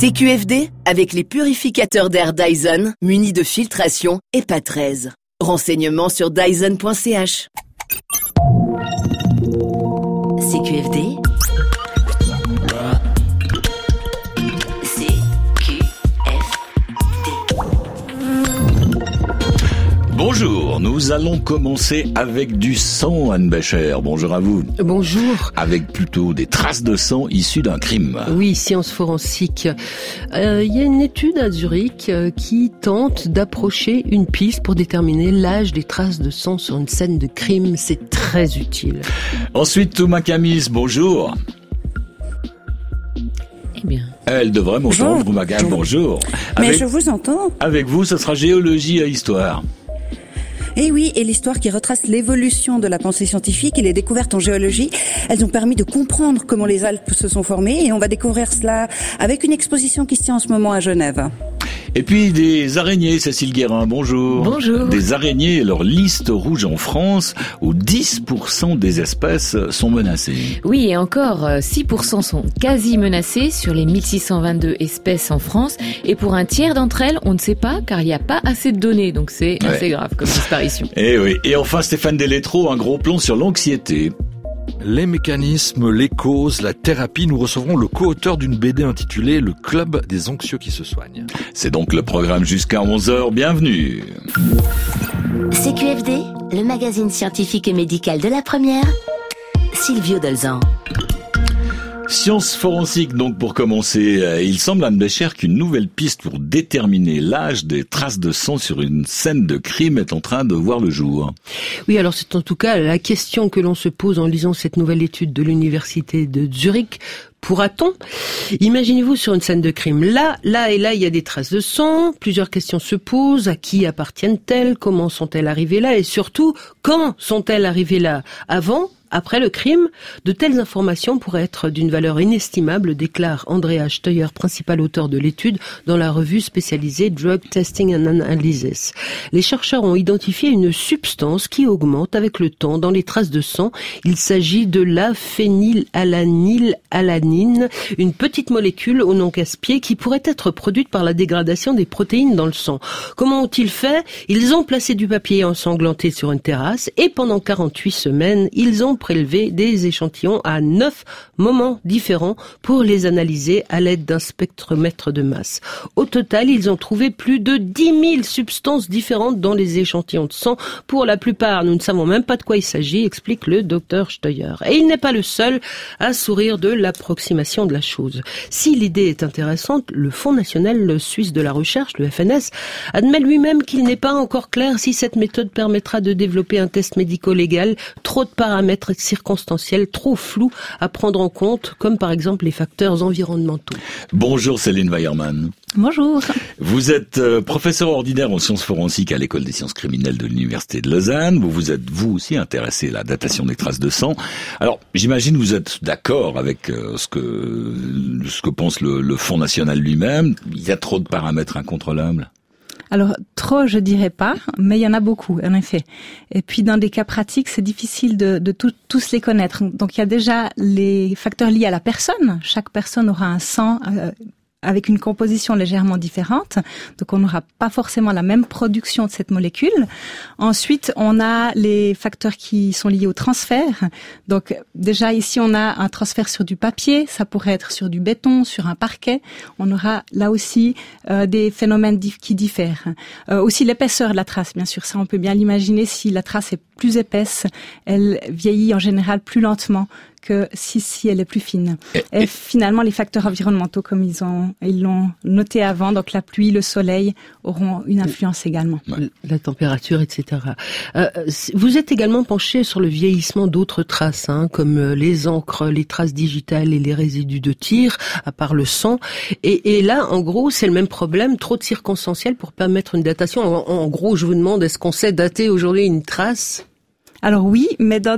CQFD, avec les purificateurs d'air Dyson, munis de filtration EPA 13. Renseignements sur dyson.ch. CQFD. Bonjour, nous allons commencer avec du sang, Anne Becher. Bonjour à vous. Bonjour. Avec plutôt des traces de sang issues d'un crime. Oui, science forensique. Il y a une étude à Zurich qui tente d'approcher une piste pour déterminer l'âge des traces de sang sur une scène de crime. C'est très utile. Ensuite, Thomas Camis, bonjour. Eh bien. Elle devrait m'entendre, Thomas Camis, bonjour. Mais je vous entends. Avec vous, ce sera géologie et histoire. Et oui, et l'histoire qui retrace l'évolution de la pensée scientifique et les découvertes en géologie, elles ont permis de comprendre comment les Alpes se sont formées et on va découvrir cela avec une exposition qui se tient en ce moment à Genève. Et puis des araignées, Cécile Guérin, bonjour. Bonjour. Des araignées et leur liste rouge en France, où 10% des espèces sont menacées. Oui, et encore, 6% sont quasi menacées sur les 1622 espèces en France. Et pour un tiers d'entre elles, on ne sait pas, car il n'y a pas assez de données. Donc c'est assez grave comme disparition. Et oui. Et enfin, Stéphane Delétro, un gros plan sur l'anxiété. Les mécanismes, les causes, la thérapie, nous recevrons le co-auteur d'une BD intitulée « Le Club des anxieux qui se soignent ». C'est donc le programme jusqu'à 11h, bienvenue. CQFD, le magazine scientifique et médical de la première, Silvio Dolzan. Science forensique donc pour commencer. Il semble, Anne Becher, qu'une nouvelle piste pour déterminer l'âge des traces de sang sur une scène de crime est en train de voir le jour. Oui, alors c'est en tout cas la question que l'on se pose en lisant cette nouvelle étude de l'université de Zurich. Pourra-t-on? Imaginez-vous sur une scène de crime. Là, il y a des traces de sang. Plusieurs questions se posent. À qui appartiennent-elles? Comment sont-elles arrivées là? Et surtout, quand sont-elles arrivées là? Avant? Après le crime, de telles informations pourraient être d'une valeur inestimable, déclare Andrea Steuer, principal auteur de l'étude, dans la revue spécialisée Drug Testing and Analysis. Les chercheurs ont identifié une substance qui augmente avec le temps dans les traces de sang. Il s'agit de la phénylalanylalanine, une petite molécule au nom casse-pied qui pourrait être produite par la dégradation des protéines dans le sang. Comment ont-ils fait? Ils ont placé du papier ensanglanté sur une terrasse et pendant 48 semaines, ils ont prélevé des échantillons à 9 moments différents pour les analyser à l'aide d'un spectromètre de masse. Au total, ils ont trouvé plus de 10 000 substances différentes dans les échantillons de sang. Pour la plupart, nous ne savons même pas de quoi il s'agit, explique le docteur Steuer. Et il n'est pas le seul à sourire de l'approximation de la chose. Si l'idée est intéressante, le Fonds national suisse de la recherche, le FNS, admet lui-même qu'il n'est pas encore clair si cette méthode permettra de développer un test médico-légal. Trop de paramètres circonstanciels trop flous à prendre en compte, comme par exemple les facteurs environnementaux. Bonjour Céline Weiermann. Bonjour. Vous êtes professeur ordinaire en sciences forensiques à l'école des sciences criminelles de l'université de Lausanne. Vous vous êtes vous aussi intéressé à la datation des traces de sang. Alors, j'imagine vous êtes d'accord avec ce que pense le Fonds national lui-même. Il y a trop de paramètres incontrôlables. Alors, trop, je dirais pas, mais il y en a beaucoup, en effet. Et puis, dans des cas pratiques, c'est difficile de tous les connaître. Donc, il y a déjà les facteurs liés à la personne. Chaque personne aura un sang avec une composition légèrement différente. Donc, on n'aura pas forcément la même production de cette molécule. Ensuite, on a les facteurs qui sont liés au transfert. Donc, déjà, ici, on a un transfert sur du papier. Ça pourrait être sur du béton, sur un parquet. On aura là aussi des phénomènes qui diffèrent. Aussi, l'épaisseur de la trace, bien sûr. Ça, on peut bien l'imaginer. Si la trace est plus épaisse, elle vieillit en général plus lentement que si elle est plus fine. Et finalement, les facteurs environnementaux, comme ils l'ont noté avant, donc la pluie, le soleil, auront une influence également. La température, etc. Vous êtes également penché sur le vieillissement d'autres traces, comme les encres, les traces digitales et les résidus de tir, à part le sang. Et là, en gros, c'est le même problème, trop de circonstanciels pour permettre une datation. En gros, je vous demande, est-ce qu'on sait dater aujourd'hui une trace? Alors oui, mais dans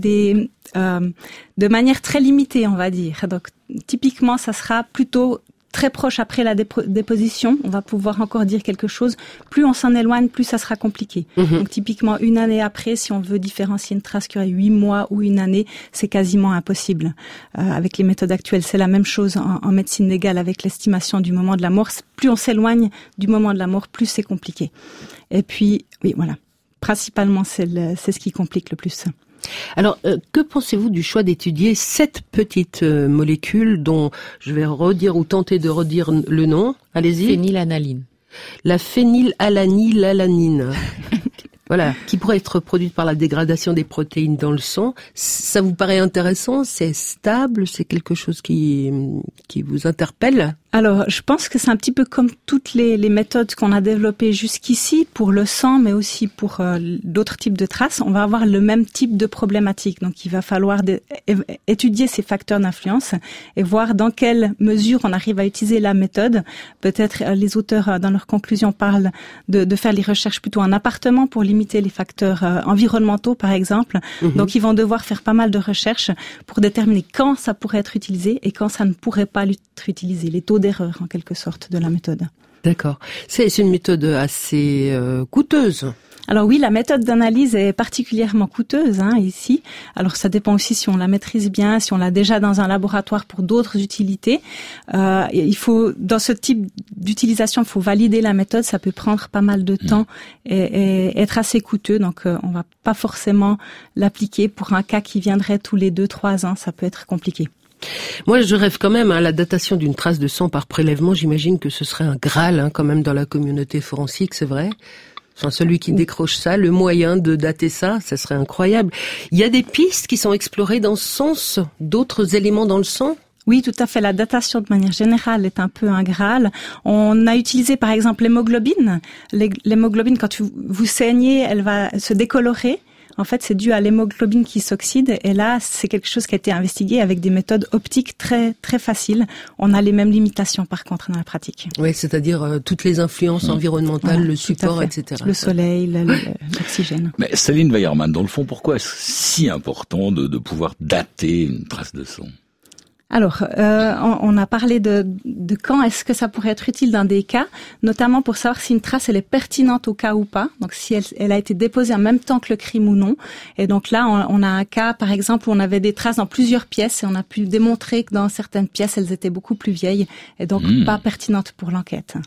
de manière très limitée, on va dire. Donc typiquement, ça sera plutôt très proche après la déposition, on va pouvoir encore dire quelque chose. Plus on s'en éloigne, plus ça sera compliqué. Donc typiquement, une année après, si on veut différencier une trace qui aurait 8 mois ou une année, c'est quasiment impossible. Avec les méthodes actuelles, c'est la même chose en médecine légale avec l'estimation du moment de la mort. Plus on s'éloigne du moment de la mort, plus c'est compliqué. Et puis, oui, voilà. Principalement, c'est ce qui complique le plus. Alors, que pensez-vous du choix d'étudier cette petite molécule dont je vais redire ou tenter de redire le nom? Allez-y. Phénylalalanine. La phénylalalanine. Voilà, qui pourrait être produite par la dégradation des protéines dans le sang. Ça vous paraît intéressant? C'est stable? C'est quelque chose qui vous interpelle? Alors, je pense que c'est un petit peu comme toutes les méthodes qu'on a développées jusqu'ici pour le sang, mais aussi pour d'autres types de traces. On va avoir le même type de problématique. Donc, il va falloir étudier ces facteurs d'influence et voir dans quelle mesure on arrive à utiliser la méthode. Peut-être les auteurs, dans leurs conclusions, parlent de faire les recherches plutôt en appartement pour limiter les facteurs environnementaux, par exemple. Donc, ils vont devoir faire pas mal de recherches pour déterminer quand ça pourrait être utilisé et quand ça ne pourrait pas être utilisé. Les taux d'erreur, en quelque sorte, de la méthode. D'accord. C'est une méthode assez coûteuse. Alors oui, la méthode d'analyse est particulièrement coûteuse ici. Alors ça dépend aussi si on la maîtrise bien, si on l'a déjà dans un laboratoire pour d'autres utilités. Il faut, dans ce type d'utilisation, il faut valider la méthode. Ça peut prendre pas mal de temps et être assez coûteux. Donc on va pas forcément l'appliquer pour un cas qui viendrait tous les 2-3 ans. Ça peut être compliqué. Moi, je rêve quand même à la datation d'une trace de sang par prélèvement. J'imagine que ce serait un Graal quand même dans la communauté forensique, c'est vrai? Enfin, celui qui décroche ça, le moyen de dater ça serait incroyable. Il y a des pistes qui sont explorées dans ce sens, d'autres éléments dans le sang? Oui, tout à fait. La datation, de manière générale, est un peu un Graal. On a utilisé, par exemple, l'hémoglobine. L'hémoglobine, quand vous saignez, elle va se décolorer. En fait, c'est dû à l'hémoglobine qui s'oxyde. Et là, c'est quelque chose qui a été investigué avec des méthodes optiques très, très faciles. On a les mêmes limitations, par contre, dans la pratique. Oui, c'est-à-dire toutes les influences environnementales, le support, etc. Le soleil, l'oxygène. Mais Céline Weiermann, dans le fond, pourquoi est-ce si important de pouvoir dater une trace de sang? Alors, on a parlé de quand est-ce que ça pourrait être utile dans des cas, notamment pour savoir si une trace elle est pertinente au cas ou pas. Donc, si elle a été déposée en même temps que le crime ou non. Et donc là, on a un cas, par exemple, où on avait des traces dans plusieurs pièces et on a pu démontrer que dans certaines pièces, elles étaient beaucoup plus vieilles et donc pas pertinentes pour l'enquête.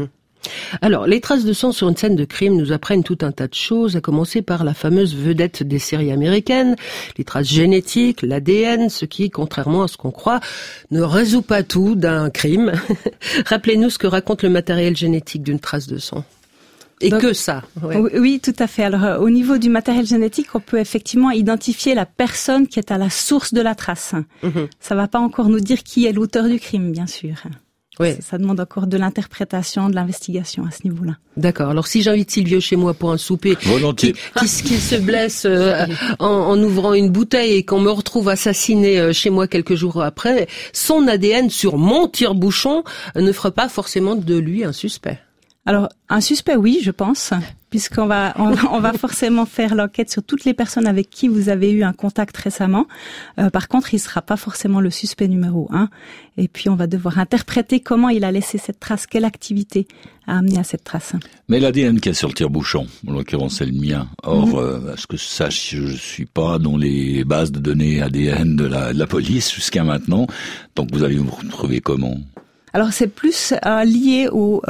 Alors, les traces de sang sur une scène de crime nous apprennent tout un tas de choses, à commencer par la fameuse vedette des séries américaines, les traces génétiques, l'ADN, ce qui, contrairement à ce qu'on croit, ne résout pas tout d'un crime. Rappelez-nous ce que raconte le matériel génétique d'une trace de sang. Et donc, que ça. Ouais. Oui, tout à fait. Alors, au niveau du matériel génétique, on peut effectivement identifier la personne qui est à la source de la trace. Ça va pas encore nous dire qui est l'auteur du crime, bien sûr. Oui. Ça demande encore de l'interprétation, de l'investigation à ce niveau-là. D'accord. Alors si j'invite Silvio chez moi pour un souper, volontiers, qui se blesse en ouvrant une bouteille et qu'on me retrouve assassiné chez moi quelques jours après, son ADN sur mon tire-bouchon ne fera pas forcément de lui un suspect. Alors, un suspect, oui, je pense, puisqu'on va forcément faire l'enquête sur toutes les personnes avec qui vous avez eu un contact récemment. Par contre, il sera pas forcément le suspect numéro 1. Et puis, on va devoir interpréter comment il a laissé cette trace, quelle activité a amené à cette trace. Mais l'ADN qu'il y a sur le tire-bouchon, en l'occurrence, c'est le mien. Or, à ce que je sache, je suis pas dans les bases de données ADN de la police jusqu'à maintenant. Donc, vous allez vous retrouver comment ? Alors c'est plus lié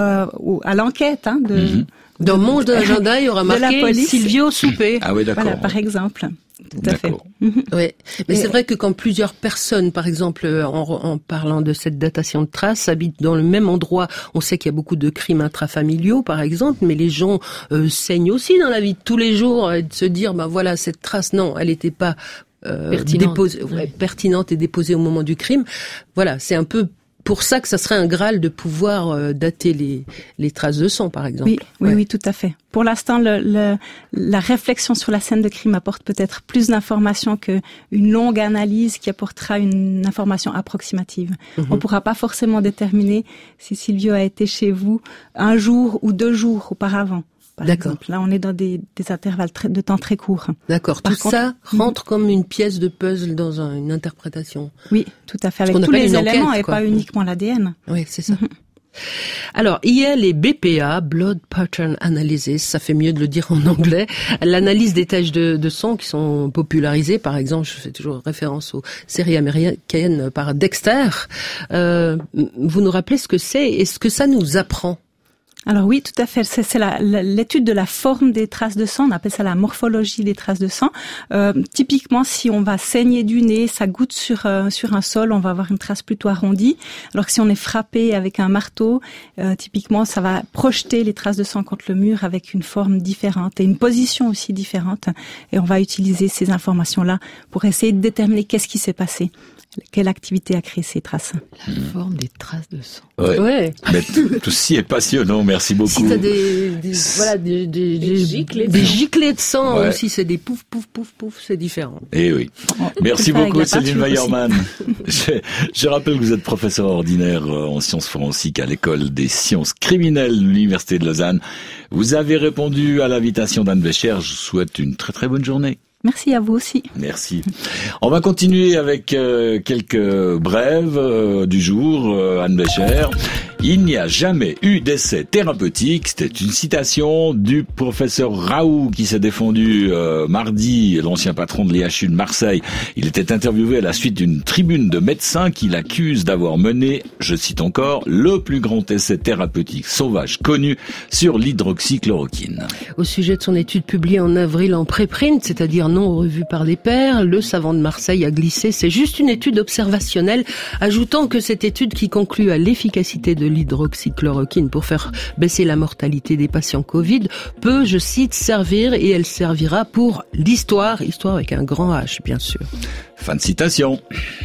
à l'enquête dans mon agenda, il y aura marqué Silvio souper. Ah oui, d'accord. Voilà, par exemple. Tout à fait. Oui, mais c'est vrai que quand plusieurs personnes, par exemple, en parlant de cette datation de traces, habitent dans le même endroit, on sait qu'il y a beaucoup de crimes intrafamiliaux, par exemple, mais les gens saignent aussi dans la vie de tous les jours, et de se dire, voilà, cette trace, non, elle n'était pas pertinente et déposée au moment du crime. Voilà, c'est un peu pour ça que ça serait un Graal de pouvoir dater les traces de sang, par exemple. Oui, tout à fait. Pour l'instant, la réflexion sur la scène de crime apporte peut-être plus d'informations qu'une longue analyse qui apportera une information approximative. On ne pourra pas forcément déterminer si Silvio a été chez vous un jour ou 2 jours auparavant. par exemple. Là, on est dans des intervalles de temps très courts. D'accord. Tout ça rentre comme une pièce de puzzle dans une interprétation. Oui, tout à fait. Avec tous les éléments et pas uniquement l'ADN. Oui, c'est ça. Alors, il y a les BPA, Blood Pattern Analysis, ça fait mieux de le dire en anglais, l'analyse des taches de sang qui sont popularisées, par exemple, je fais toujours référence aux séries américaines par Dexter. Vous nous rappelez ce que c'est et ce que ça nous apprend? Alors oui, tout à fait. C'est l'étude de la forme des traces de sang. On appelle ça la morphologie des traces de sang. Typiquement, si on va saigner du nez, ça goutte sur un sol, on va avoir une trace plutôt arrondie. Alors que si on est frappé avec un marteau, typiquement, ça va projeter les traces de sang contre le mur avec une forme différente et une position aussi différente. Et on va utiliser ces informations-là pour essayer de déterminer qu'est-ce qui s'est passé. Quelle activité a créé ces traces? La forme des traces de sang. Ouais. Mais tout ceci est passionnant, merci beaucoup. Si t'as des giclées de sang aussi, c'est des pouf, pouf, pouf, pouf, c'est différent. Eh oui. Merci beaucoup, Céline Weyermann. Je rappelle que vous êtes professeur ordinaire en sciences forensiques à l'école des sciences criminelles de l'Université de Lausanne. Vous avez répondu à l'invitation d'Anne Bécher. Je vous souhaite une très très bonne journée. Merci à vous aussi. Merci. On va continuer avec quelques brèves du jour, Anne Bécher. Il n'y a jamais eu d'essai thérapeutique. C'était une citation du professeur Raoult qui s'est défendu mardi, l'ancien patron de l'IHU de Marseille. Il était interviewé à la suite d'une tribune de médecins qui l'accusent d'avoir mené, je cite encore, le plus grand essai thérapeutique sauvage connu sur l'hydroxychloroquine. Au sujet de son étude publiée en avril en préprint, c'est-à-dire non revue par les pairs, le savant de Marseille a glissé. C'est juste une étude observationnelle, ajoutant que cette étude qui conclut à l'efficacité de l'hydroxychloroquine pour faire baisser la mortalité des patients Covid peut, je cite, servir et elle servira pour l'histoire, histoire avec un grand H, bien sûr. Fin de citation.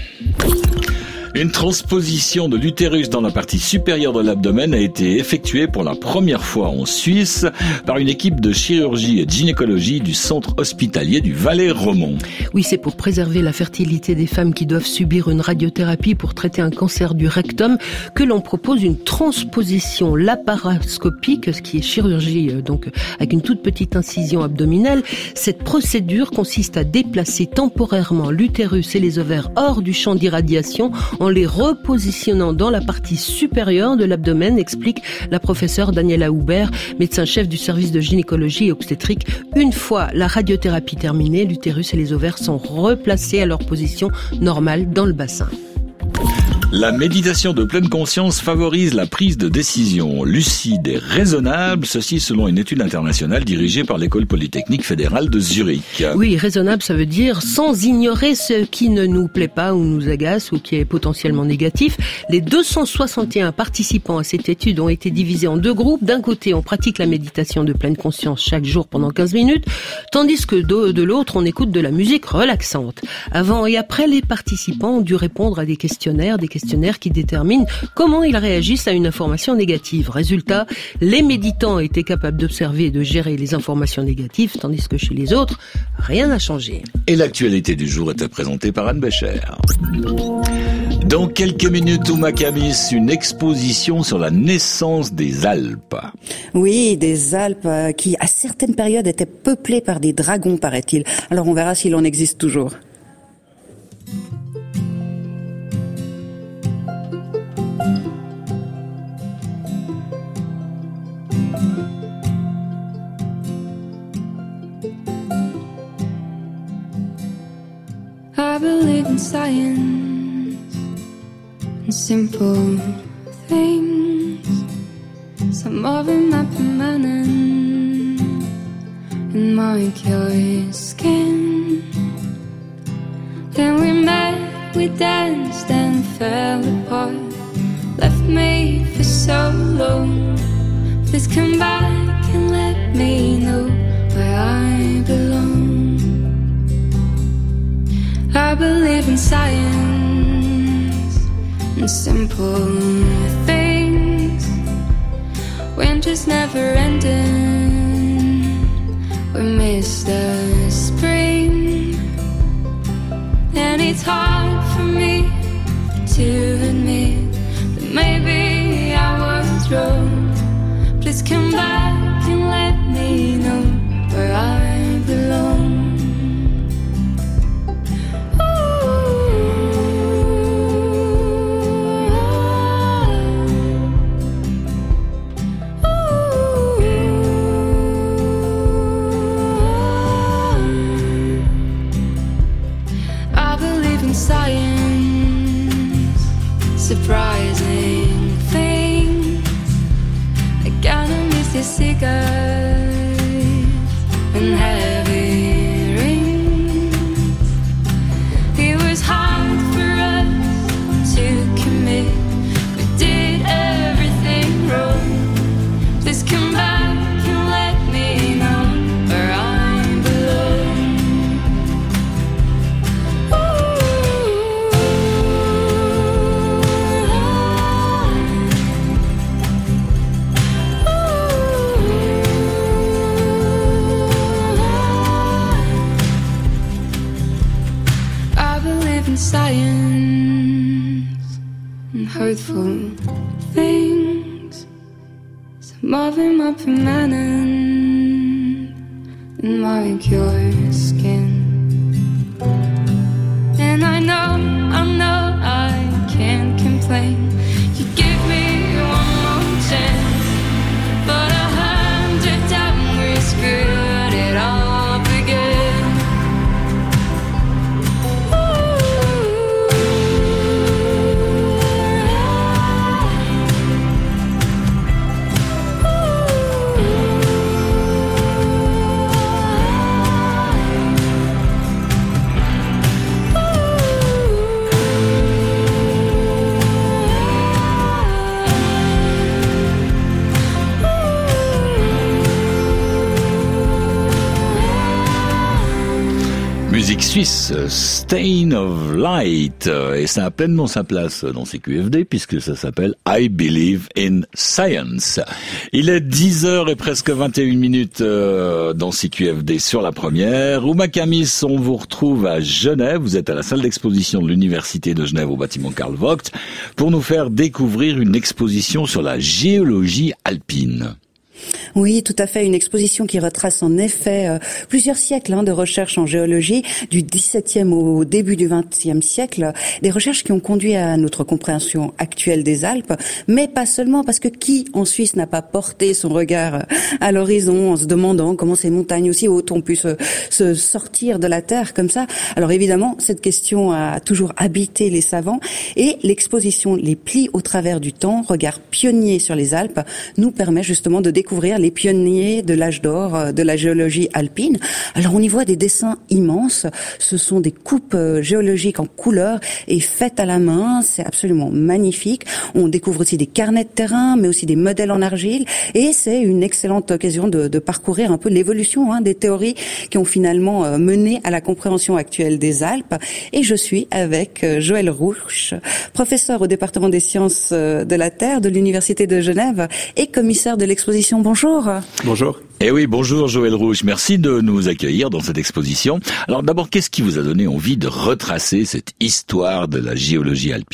Une transposition de l'utérus dans la partie supérieure de l'abdomen a été effectuée pour la première fois en Suisse par une équipe de chirurgie et de gynécologie du centre hospitalier du Valais-Romont. Oui, c'est pour préserver la fertilité des femmes qui doivent subir une radiothérapie pour traiter un cancer du rectum que l'on propose une transposition laparoscopique, ce qui est chirurgie donc avec une toute petite incision abdominale. Cette procédure consiste à déplacer temporairement l'utérus et les ovaires hors du champ d'irradiation en les repositionnant dans la partie supérieure de l'abdomen, explique la professeure Daniela Huber, médecin-chef du service de gynécologie et obstétrique. Une fois la radiothérapie terminée, l'utérus et les ovaires sont replacés à leur position normale dans le bassin. La méditation de pleine conscience favorise la prise de décision lucide et raisonnable, ceci selon une étude internationale dirigée par l'École polytechnique fédérale de Zurich. Oui, raisonnable, ça veut dire sans ignorer ce qui ne nous plaît pas ou nous agace ou qui est potentiellement négatif. Les 261 participants à cette étude ont été divisés en deux groupes. D'un côté, on pratique la méditation de pleine conscience chaque jour pendant 15 minutes, tandis que de l'autre, on écoute de la musique relaxante. Avant et après, les participants ont dû répondre à des questionnaires qui déterminent comment ils réagissent à une information négative. Résultat, les méditants étaient capables d'observer et de gérer les informations négatives, tandis que chez les autres, rien n'a changé. Et l'actualité du jour était présentée par Anne Bécher. Dans quelques minutes, Ouma Kamis, une exposition sur la naissance des Alpes. Oui, des Alpes qui, à certaines périodes, étaient peuplées par des dragons, paraît-il. Alors on verra s'il en existe toujours. I believe in science and simple things. Some of them are permanent in my curious skin. Then we met, we danced and fell apart. Left me for so long. Please come back and let me know where I belong. I believe in science and simple things. Winter's never ending. We miss the spring. And it's hard for me to admit that maybe I was wrong. Please come back and let me icy gusts and heavy rain. It was hard for us to commit. We did everything wrong. Please come back and let me know where I belong. I believe in science and hurtful things. Some of them are permanent and mark your skin. And I know I can't complain. You give me one more chance, but 100 times we screwed it up again. Musique suisse, Stain of Light, et ça a pleinement sa place dans CQFD puisque ça s'appelle I Believe in Science. Il est 10h et presque 21 minutes dans CQFD sur la première. Ouma Kamis, on vous retrouve à Genève. Vous êtes à la salle d'exposition de l'Université de Genève au bâtiment Karl Vogt pour nous faire découvrir une exposition sur la géologie alpine. Oui, tout à fait. Une exposition qui retrace en effet plusieurs siècles de recherche en géologie, du XVIIe au début du XXe siècle. Des recherches qui ont conduit à notre compréhension actuelle des Alpes, mais pas seulement, parce que qui en Suisse n'a pas porté son regard à l'horizon en se demandant comment ces montagnes aussi hautes ont pu se sortir de la terre comme ça. Alors évidemment, cette question a toujours habité les savants, et l'exposition Les plis au travers du temps, regard pionnier sur les Alpes, nous permet justement de découvrir les pionniers de l'âge d'or de la géologie alpine. Alors on y voit des dessins immenses, ce sont des coupes géologiques en couleur et faites à la main, c'est absolument magnifique. On découvre aussi des carnets de terrain, mais aussi des modèles en argile, et c'est une excellente occasion de parcourir un peu l'évolution des théories qui ont finalement mené à la compréhension actuelle des Alpes. Et je suis avec Joël Rouch, professeur au département des sciences de la Terre de l'Université de Genève et commissaire de l'exposition. Bonjour. Bonjour. Eh oui, bonjour Joël Rouch. Merci de nous accueillir dans cette exposition. Alors d'abord, qu'est-ce qui vous a donné envie de retracer cette histoire de la géologie alpine ?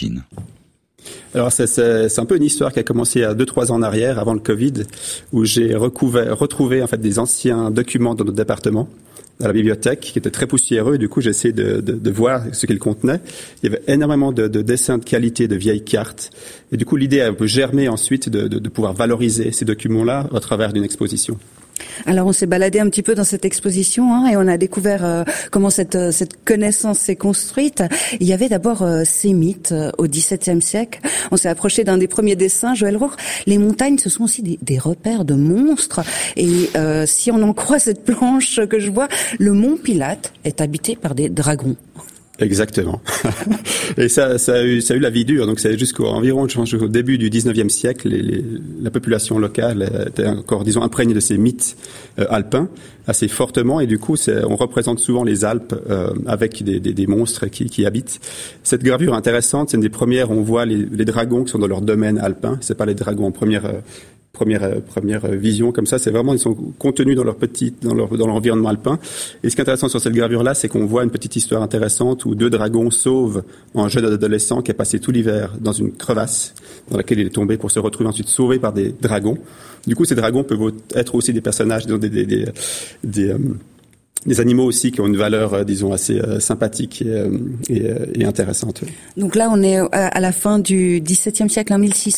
Alors c'est un peu une histoire qui a commencé il y a 2-3 ans en arrière, avant le Covid, où j'ai retrouvé en fait des anciens documents dans notre département, dans la bibliothèque, qui étaient très poussiéreux, et du coup j'ai essayé de voir ce qu'ils contenaient. Il y avait énormément de dessins de qualité, de vieilles cartes, et du coup l'idée a un peu germé ensuite de pouvoir valoriser ces documents-là au travers d'une exposition. Alors on s'est baladé un petit peu dans cette exposition et on a découvert comment cette connaissance s'est construite. Il y avait d'abord ces mythes au XVIIe siècle. On s'est approché d'un des premiers dessins, Joël Rohr. Les montagnes, ce sont aussi des repères de monstres. Et si on en croit cette planche que je vois, le mont Pilate est habité par des dragons. Exactement. Et ça a eu la vie dure. Donc c'est jusqu'au début du 19e siècle, la population locale était encore, disons, imprégnée de ces mythes alpins assez fortement. Et du coup, on représente souvent les Alpes avec des monstres qui habitent. Cette gravure intéressante, c'est une des premières où on voit les dragons qui sont dans leur domaine alpin. C'est pas les dragons en première vision comme ça, c'est vraiment, ils sont contenus dans leur environnement alpin. Et ce qui est intéressant sur cette gravure-là, c'est qu'on voit une petite histoire intéressante où 2 dragons sauvent un jeune adolescent qui a passé tout l'hiver dans une crevasse dans laquelle il est tombé pour se retrouver ensuite sauvé par des dragons. Du coup, ces dragons peuvent être aussi des personnages, des animaux aussi qui ont une valeur, disons, assez sympathique et intéressante. Donc là, on est à la fin du XVIIe siècle, en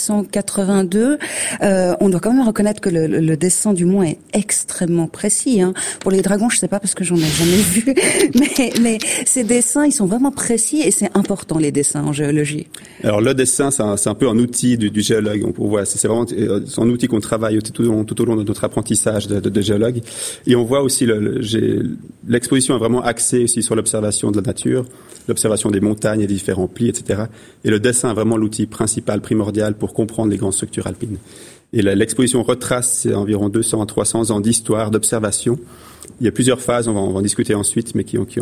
1682. On doit quand même reconnaître que le dessin du mont est extrêmement précis. Hein. Pour les dragons, je sais pas parce que j'en ai jamais vu, mais ces dessins, ils sont vraiment précis et c'est important, les dessins en géologie. Alors le dessin, c'est un peu un outil du géologue. On voit, c'est vraiment un outil qu'on travaille tout au long de notre apprentissage de géologue. Et on voit aussi l'exposition est vraiment axée aussi sur l'observation de la nature, l'observation des montagnes et des différents plis, etc. Et le dessin est vraiment l'outil principal, primordial pour comprendre les grandes structures alpines. Et l'exposition retrace environ 200 à 300 ans d'histoire, d'observation. Il y a plusieurs phases, on va en discuter ensuite, mais qui ont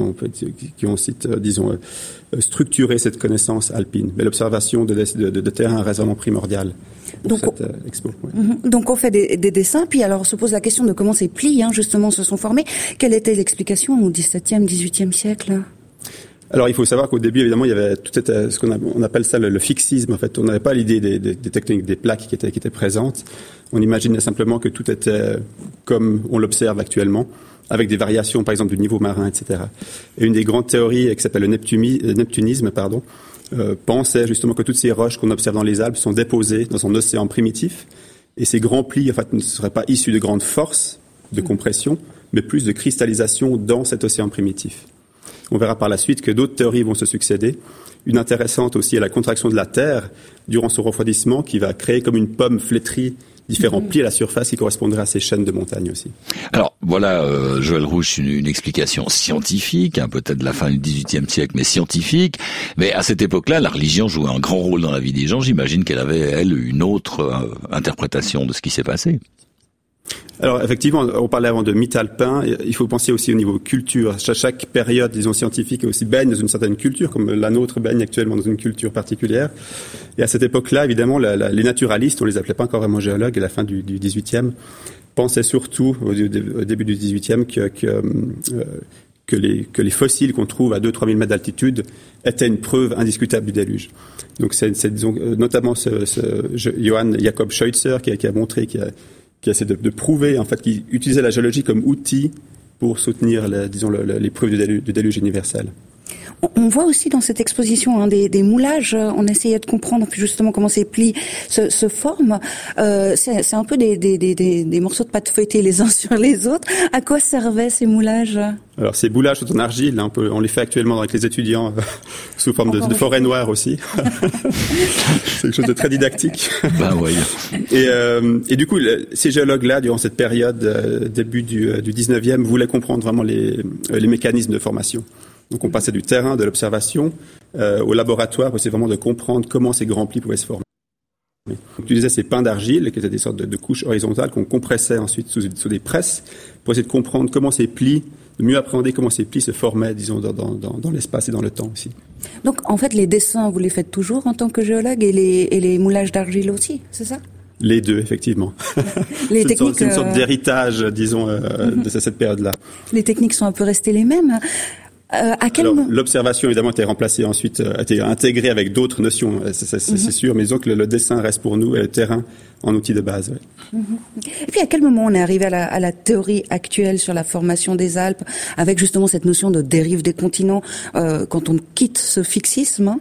disons, structuré cette connaissance alpine. Mais l'observation de terrain reste vraiment primordiale pour cette expo. Ouais. Donc on fait des dessins, puis alors on se pose la question de comment ces plis, justement, se sont formés. Quelle était l'explication au XVIIe, XVIIIe siècle ? Alors, il faut savoir qu'au début, évidemment, il y avait tout ce on appelle ça le fixisme. En fait, on n'avait pas l'idée des techniques, des plaques qui étaient présentes. On imaginait simplement que tout était comme on l'observe actuellement, avec des variations, par exemple, du niveau marin, etc. Et une des grandes théories qui s'appelle le neptunisme, pensait justement que toutes ces roches qu'on observe dans les Alpes sont déposées dans un océan primitif. Et ces grands plis, en fait, ne seraient pas issus de grandes forces de compression, mais plus de cristallisation dans cet océan primitif. On verra par la suite que d'autres théories vont se succéder. Une intéressante aussi est la contraction de la Terre durant son refroidissement qui va créer comme une pomme flétrie différents plis à la surface qui correspondraient à ces chaînes de montagnes aussi. Alors voilà, Joël Rouche, une explication scientifique, peut-être de la fin du XVIIIe siècle, mais scientifique. Mais à cette époque-là, la religion jouait un grand rôle dans la vie des gens. J'imagine qu'elle avait, elle, une autre interprétation de ce qui s'est passé. Alors effectivement, on parlait avant de mythe alpin, il faut penser aussi au niveau culture. Chaque période, disons, scientifique aussi baigne dans une certaine culture, comme la nôtre baigne actuellement dans une culture particulière. Et à cette époque-là, évidemment, les naturalistes, on les appelait pas encore vraiment géologues, à la fin du 18e, pensaient surtout, au début du 18e, que les fossiles qu'on trouve à 2-3 000 mètres d'altitude étaient une preuve indiscutable du déluge. Donc c'est disons, notamment Johann Jakob Schweitzer qui a montré qui essaie de prouver en fait qu'il utilisait la géologie comme outil pour soutenir les preuves du déluge universel. On voit aussi dans cette exposition des moulages. On essayait de comprendre justement comment ces plis se forment. C'est un peu des morceaux de pâte feuilletée les uns sur les autres. À quoi servaient ces moulages ? Alors ces moulages sont en argile. On les fait actuellement avec les étudiants sous forme de forêt noire aussi. C'est quelque chose de très didactique. Ben oui. Et du coup, ces géologues-là, durant cette période début du 19e, voulaient comprendre vraiment les mécanismes de formation. Donc on passait du terrain, de l'observation, au laboratoire, c'est vraiment de comprendre comment ces grands plis pouvaient se former. On utilisait ces pains d'argile, qui étaient des sortes de couches horizontales qu'on compressait ensuite sous des presses, pour essayer de comprendre comment ces plis, de mieux appréhender comment ces plis se formaient, disons, dans l'espace et dans le temps aussi. Donc en fait, les dessins, vous les faites toujours en tant que géologue et les moulages d'argile aussi, c'est ça ? Les deux, effectivement. Les c'est une sorte d'héritage, disons, de cette période-là. Les techniques sont un peu restées les mêmes. L'observation, évidemment, était remplacée ensuite, a été intégrée avec d'autres notions, c'est sûr, mais disons que le dessin reste pour nous et le terrain en outil de base. Ouais. Et puis, à quel moment on est arrivé à la théorie actuelle sur la formation des Alpes, avec justement cette notion de dérive des continents, quand on quitte ce fixisme,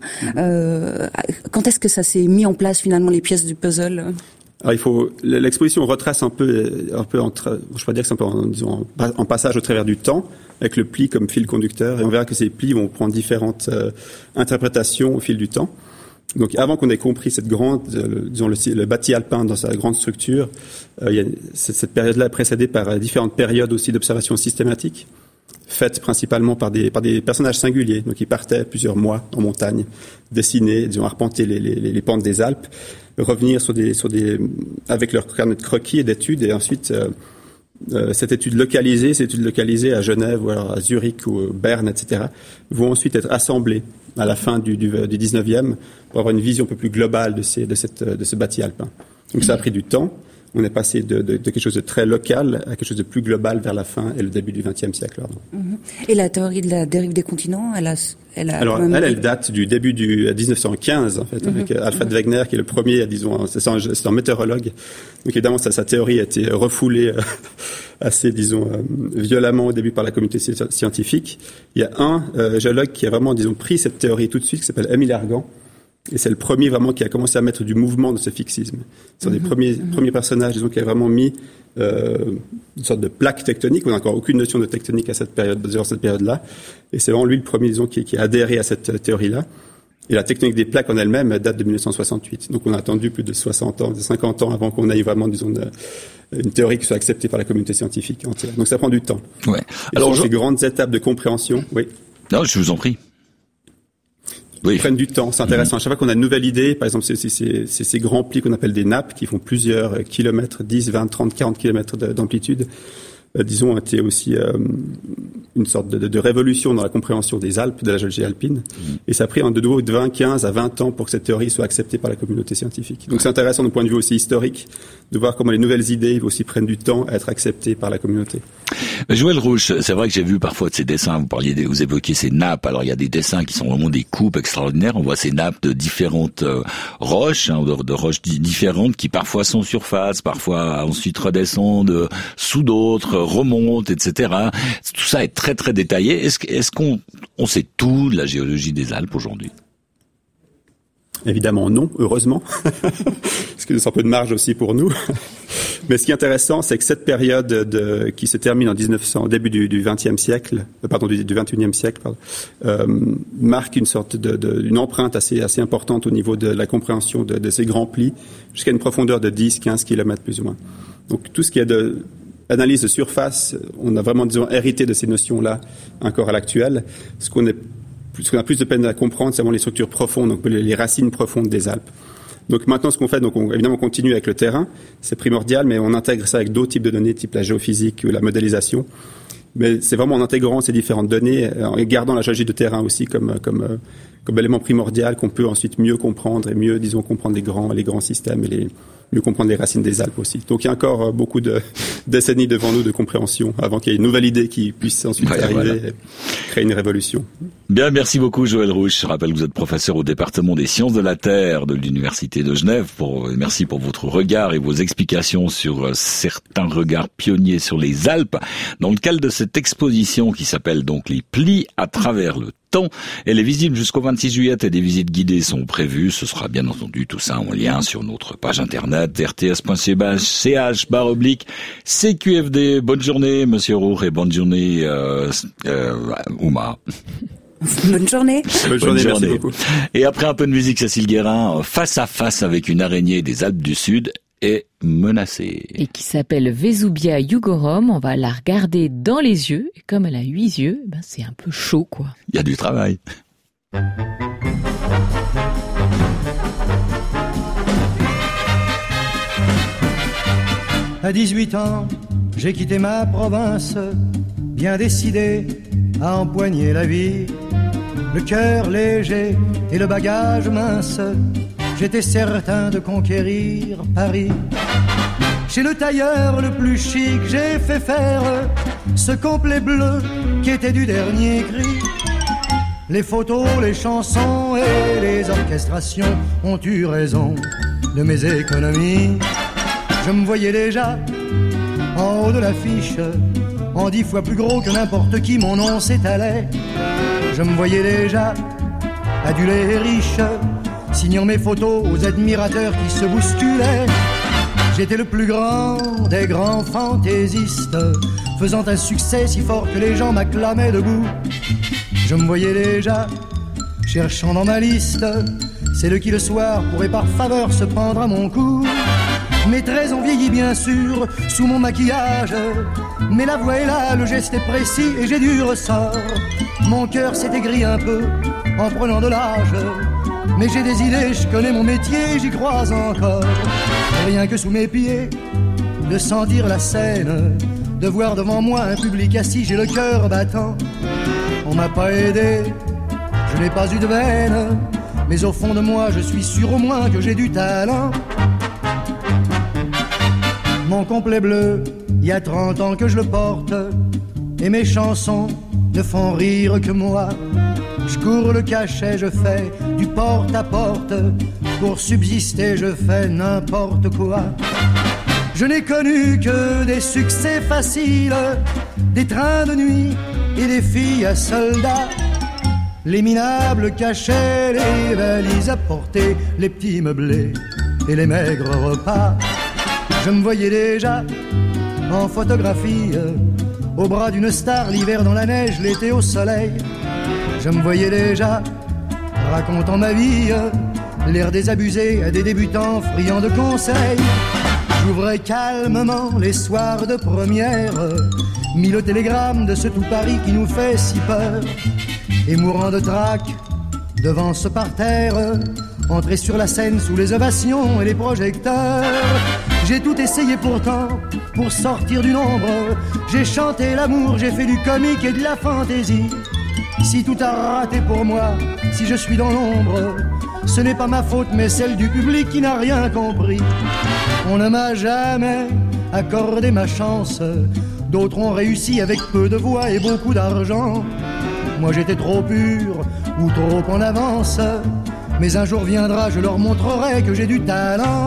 quand est-ce que ça s'est mis en place, finalement, les pièces du puzzle ? Alors l'exposition retrace un peu je pourrais dire que c'est un peu en passage au travers du temps, avec le pli comme fil conducteur, et on verra que ces plis vont prendre différentes interprétations au fil du temps. Donc avant qu'on ait compris cette grande, le bâti alpin dans sa grande structure, cette période-là est précédée par différentes périodes aussi d'observation systématique, faites principalement par des personnages singuliers, donc ils partaient plusieurs mois en montagne, dessiner, arpenter les pentes des Alpes, revenir avec leur carnet de croquis et d'études, et ensuite cette étude localisée à Genève ou alors à Zurich ou Berne, etc., vont ensuite être assemblées à la fin du 19e pour avoir une vision un peu plus globale de ce bâti alpin. Donc ça a pris du temps. on est passé de quelque chose de très local à quelque chose de plus global vers la fin et le début du XXe siècle. Et la théorie de la dérive des continents, elle date du début du 1915, en fait, avec Alfred Wegener, qui est le premier, disons, c'est un météorologue. Donc évidemment, sa théorie a été refoulée assez, disons, violemment au début par la communauté scientifique. Il y a un géologue qui a vraiment, disons, pris cette théorie tout de suite, qui s'appelle Émile Argan. Et c'est le premier vraiment qui a commencé à mettre du mouvement dans ce fixisme. Ce sont des premiers personnages, disons, qui a vraiment mis une sorte de plaque tectonique. On n'a encore aucune notion de tectonique durant cette période-là. Et c'est vraiment lui le premier, disons, qui a adhéré à cette théorie-là. Et la tectonique des plaques en elle-même date de 1968. Donc on a attendu plus de 50 ans avant qu'on ait vraiment, disons, une théorie qui soit acceptée par la communauté scientifique entière. Donc ça prend du temps. Ouais. Alors ces grandes étapes de compréhension, oui. Non, je vous en prie. Oui. Ils prennent du temps, c'est intéressant. À chaque fois qu'on a une nouvelle idée, par exemple, c'est ces grands plis qu'on appelle des nappes qui font plusieurs kilomètres, 10, 20, 30, 40 kilomètres d'amplitude, disons, été aussi une sorte de révolution dans la compréhension des Alpes, de la géologie alpine. Et ça a pris de nouveau de 15 à 20 ans pour que cette théorie soit acceptée par la communauté scientifique. Donc c'est intéressant du point de vue aussi historique de voir comment les nouvelles idées aussi prennent du temps à être acceptées par la communauté. Joël Rouch, c'est vrai que j'ai vu parfois de ces dessins, vous évoquiez ces nappes, alors il y a des dessins qui sont vraiment des coupes extraordinaires, on voit ces nappes de différentes roches, de roches différentes qui parfois sont surface, parfois ensuite redescendent sous d'autres, remontent, etc. Tout ça est très très détaillé. Est-ce qu'on sait tout de la géologie des Alpes aujourd'hui ? Évidemment non, heureusement, parce que c'est un peu de marge aussi pour nous. Mais ce qui est intéressant, c'est que cette période qui se termine en 1900, au début du XXe siècle, du XXIe siècle, marque une sorte une empreinte assez importante au niveau de la compréhension de ces grands plis, jusqu'à une profondeur de 10-15 kilomètres plus ou moins. Donc tout ce qui est d'analyse de surface, on a vraiment, disons, hérité de ces notions-là encore à l'actuel. Ce qu'on a plus de peine à comprendre, c'est vraiment les structures profondes, donc les racines profondes des Alpes. Donc maintenant, ce qu'on fait, évidemment, on continue avec le terrain, c'est primordial, mais on intègre ça avec d'autres types de données, type la géophysique ou la modélisation. Mais c'est vraiment en intégrant ces différentes données, en gardant la géologie de terrain aussi comme élément primordial qu'on peut ensuite mieux comprendre et mieux, disons, comprendre les grands systèmes et mieux comprendre les racines des Alpes aussi. Donc il y a encore beaucoup de décennies devant nous de compréhension avant qu'il y ait une nouvelle idée qui puisse ensuite arriver et créer une révolution. Bien, merci beaucoup Joël Rouch. Je rappelle que vous êtes professeur au département des sciences de la Terre de l'Université de Genève. Merci pour votre regard et vos explications sur certains regards pionniers sur les Alpes dans le cadre de cette exposition qui s'appelle donc Les plis à travers le temps. Elle est visible jusqu'au 26 juillet et des visites guidées sont prévues. Ce sera bien entendu tout ça en lien sur notre page internet rts.ch/CQFD. Bonne journée Monsieur Roux et bonne journée Ouma. Bonne journée. Bonne journée, merci beaucoup. Et après un peu de musique, Cécile Guérin, face à face avec une araignée des Alpes du Sud, est menacée. Et qui s'appelle Vesubia jugorum. On va la regarder dans les yeux. Et comme elle a 8 yeux, c'est un peu chaud, quoi. Il y a du travail. À 18 ans, j'ai quitté ma province, bien décidé à empoigner la vie. Le cœur léger et le bagage mince, j'étais certain de conquérir Paris. Chez le tailleur le plus chic, j'ai fait faire ce complet bleu qui était du dernier cri. Les photos, les chansons et les orchestrations ont eu raison de mes économies. Je me voyais déjà en haut de l'affiche, en 10 fois plus gros que n'importe qui, mon nom s'étalait. Je me voyais déjà adulé et riche, signant mes photos aux admirateurs qui se bousculaient. J'étais le plus grand des grands fantaisistes, faisant un succès si fort que les gens m'acclamaient debout. Je me voyais déjà cherchant dans ma liste celle qui le soir pourrait par faveur se prendre à mon cou. Mes traits ont vieilli bien sûr sous mon maquillage, mais la voix est là, le geste est précis et j'ai du ressort. Mon cœur s'est aigri un peu en prenant de l'âge, mais j'ai des idées, je connais mon métier, j'y crois encore. Rien que sous mes pieds, de sentir la scène, de voir devant moi un public assis, j'ai le cœur battant. On m'a pas aidé, je n'ai pas eu de veine, mais au fond de moi je suis sûr au moins que j'ai du talent. mon complet bleu, il y a 30 ans que je le porte, et mes chansons ne font rire que moi. Je cours le cachet, je fais du porte à porte, pour subsister je fais n'importe quoi. Je n'ai connu que des succès faciles, des trains de nuit et des filles à soldats. Les minables cachets, les valises à porter, les petits meublés et les maigres repas. Je me voyais déjà en photographie, au bras d'une star, l'hiver dans la neige, l'été au soleil. Je me voyais déjà racontant ma vie, l'air désabusé à des débutants friands de conseils. J'ouvrais calmement les soirs de première, mis le télégramme de ce tout Paris qui nous fait si peur. Et mourant de trac devant ce parterre, entrer sur la scène sous les ovations et les projecteurs. J'ai tout essayé pourtant pour sortir du nombre. J'ai chanté l'amour, j'ai fait du comique et de la fantaisie. Si tout a raté pour moi, si je suis dans l'ombre, ce n'est pas ma faute mais celle du public qui n'a rien compris. On ne m'a jamais accordé ma chance. D'autres ont réussi avec peu de voix et beaucoup d'argent. Moi j'étais trop pur ou trop en avance. Mais un jour viendra, je leur montrerai que j'ai du talent.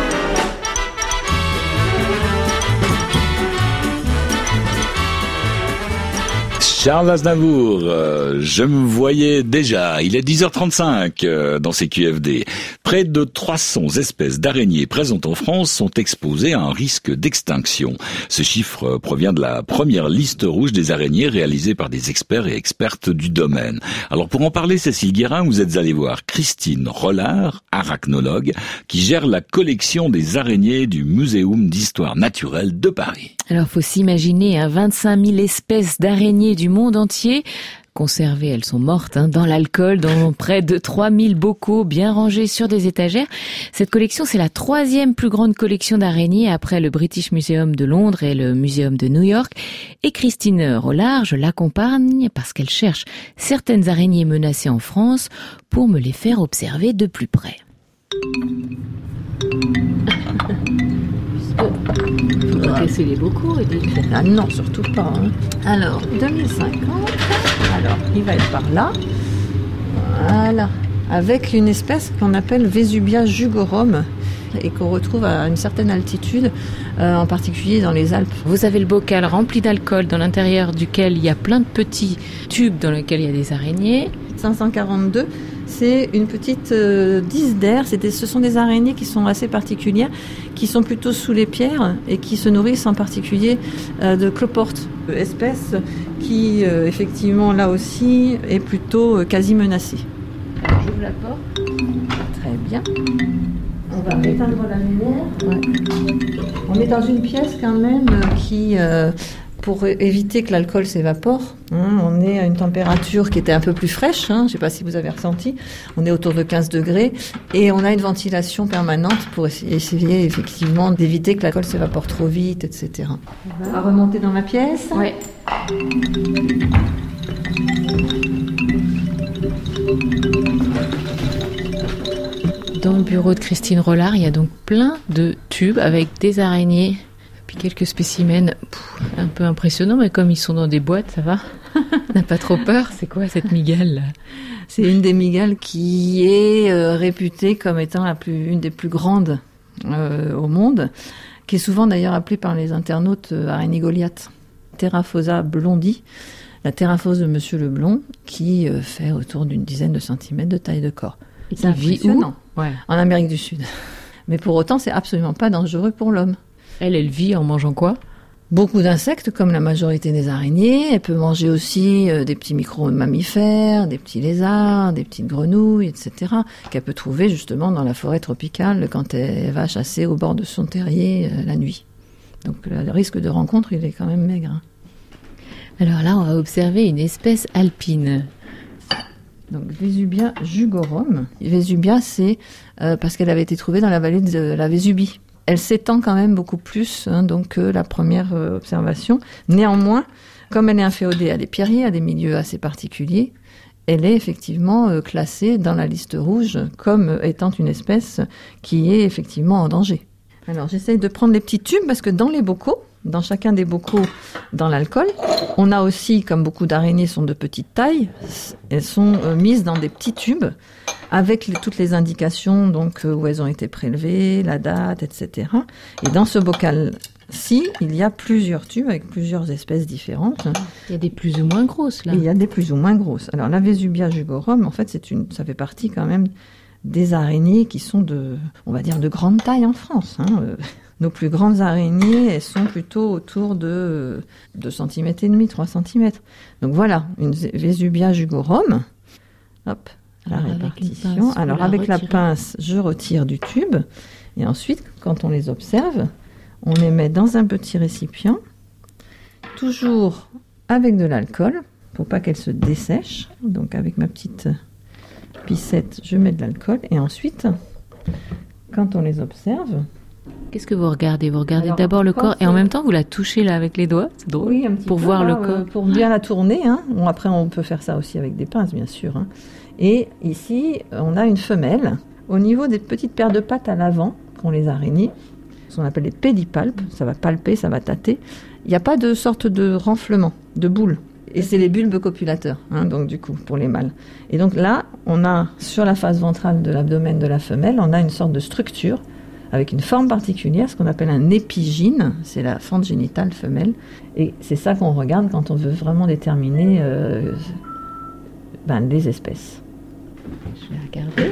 Charles Aznavour, je me voyais déjà, il est 10h35 dans ces QFD. Près de 300 espèces d'araignées présentes en France sont exposées à un risque d'extinction. Ce chiffre provient de la première liste rouge des araignées réalisée par des experts et expertes du domaine. Alors pour en parler, Cécile Guérin, vous êtes allée voir Christine Rollard, arachnologue, qui gère la collection des araignées du Muséum d'histoire naturelle de Paris. Alors, faut s'imaginer 25 000 espèces d'araignées du monde entier. Conservées, elles sont mortes dans l'alcool, dans près de 3000 bocaux bien rangés sur des étagères. Cette collection, c'est la 3e plus grande collection d'araignées après le British Museum de Londres et le Muséum de New York. Et Christine Rollard, je l'accompagne parce qu'elle cherche certaines araignées menacées en France pour me les faire observer de plus près. Il faudra casser les bocaux, Edith. Ah non, surtout pas. Alors, 2050. Alors, il va être par là. Voilà. Avec une espèce qu'on appelle Vesubia jugorum et qu'on retrouve à une certaine altitude, en particulier dans les Alpes. Vous avez le bocal rempli d'alcool dans l'intérieur duquel il y a plein de petits tubes dans lesquels il y a des araignées. 542, c'est une petite dysdère. Ce sont des araignées qui sont assez particulières, qui sont plutôt sous les pierres et qui se nourrissent en particulier de cloporte, espèce qui effectivement là aussi est plutôt quasi menacée. Alors, j'ouvre la porte. Très bien. On va éteindre la lumière. Ouais. On est dans une pièce quand même qui... pour éviter que l'alcool s'évapore, on est à une température qui était un peu plus fraîche, je ne sais pas si vous avez ressenti, on est autour de 15 degrés, et on a une ventilation permanente pour essayer effectivement d'éviter que l'alcool s'évapore trop vite, etc. On va remonter dans la pièce. Oui. Dans le bureau de Christine Rollard, il y a donc plein de tubes avec des araignées. Puis quelques spécimens un peu impressionnants, mais comme ils sont dans des boîtes, ça va. On n'a pas trop peur. C'est quoi cette migale là ? C'est une des migales qui est réputée comme étant une des plus grandes au monde, qui est souvent d'ailleurs appelée par les internautes araignée Goliath. Terraphosa blondi, la terraphose de Monsieur Leblond, qui fait autour d'une dizaine de centimètres de taille de corps. C'est impressionnant. Ouais. En Amérique du Sud. Mais pour autant, c'est absolument pas dangereux pour l'homme. Elle vit en mangeant quoi ? Beaucoup d'insectes, comme la majorité des araignées. Elle peut manger aussi des petits micro-mammifères, des petits lézards, des petites grenouilles, etc., qu'elle peut trouver justement dans la forêt tropicale quand elle va chasser au bord de son terrier la nuit. Donc le risque de rencontre, il est quand même maigre. Alors là, on va observer une espèce alpine. Donc Vesubia jugorum. Vesubia, c'est parce qu'elle avait été trouvée dans la vallée de la Vésubie. Elle s'étend quand même beaucoup plus que la première observation. Néanmoins, comme elle est inféodée à des pierriers, à des milieux assez particuliers, elle est effectivement classée dans la liste rouge comme étant une espèce qui est effectivement en danger. Alors, j'essaye de prendre les petits tubes parce que dans les bocaux, dans chacun des bocaux, dans l'alcool, on a aussi, comme beaucoup d'araignées sont de petite taille, elles sont mises dans des petits tubes avec toutes les indications, donc où elles ont été prélevées, la date, etc. Et dans ce bocal-ci, il y a plusieurs tubes avec plusieurs espèces différentes. Il y a des plus ou moins grosses, là. Et il y a des plus ou moins grosses. Alors, la Vesubia jugorum, en fait, ça fait partie quand même des araignées qui sont on va dire, de grande taille en France. Nos plus grandes araignées, elles sont plutôt autour de 2,5 cm, 3 cm. Donc voilà, une Vesubia jugorum. Hop, la répartition. Alors avec la pince, je retire du tube. Et ensuite, quand on les observe, on les met dans un petit récipient, toujours avec de l'alcool, pour pas qu'elles se dessèchent. Donc avec ma petite piscette, je mets de l'alcool. Et ensuite, quand on les observe... Qu'est-ce que vous regardez ? Vous regardez d'abord le corps et en même temps vous la touchez là avec les doigts, c'est drôle. Oui, un petit pour peu, voir là, le corps. Pour bien la tourner. Bon, après, on peut faire ça aussi avec des pinces, bien sûr. Et ici, on a une femelle. Au niveau des petites paires de pattes à l'avant, qu'ont les araignées, ce qu'on appelle les pédipalpes, ça va palper, ça va tâter. Il n'y a pas de sorte de renflement, de boule. Et c'est les bulbes copulateurs, donc du coup, pour les mâles. Et donc là, on a, sur la face ventrale de l'abdomen de la femelle, on a une sorte de structure avec une forme particulière, ce qu'on appelle un épigyne, c'est la fente génitale femelle, et c'est ça qu'on regarde quand on veut vraiment déterminer les espèces. Je vais regarder.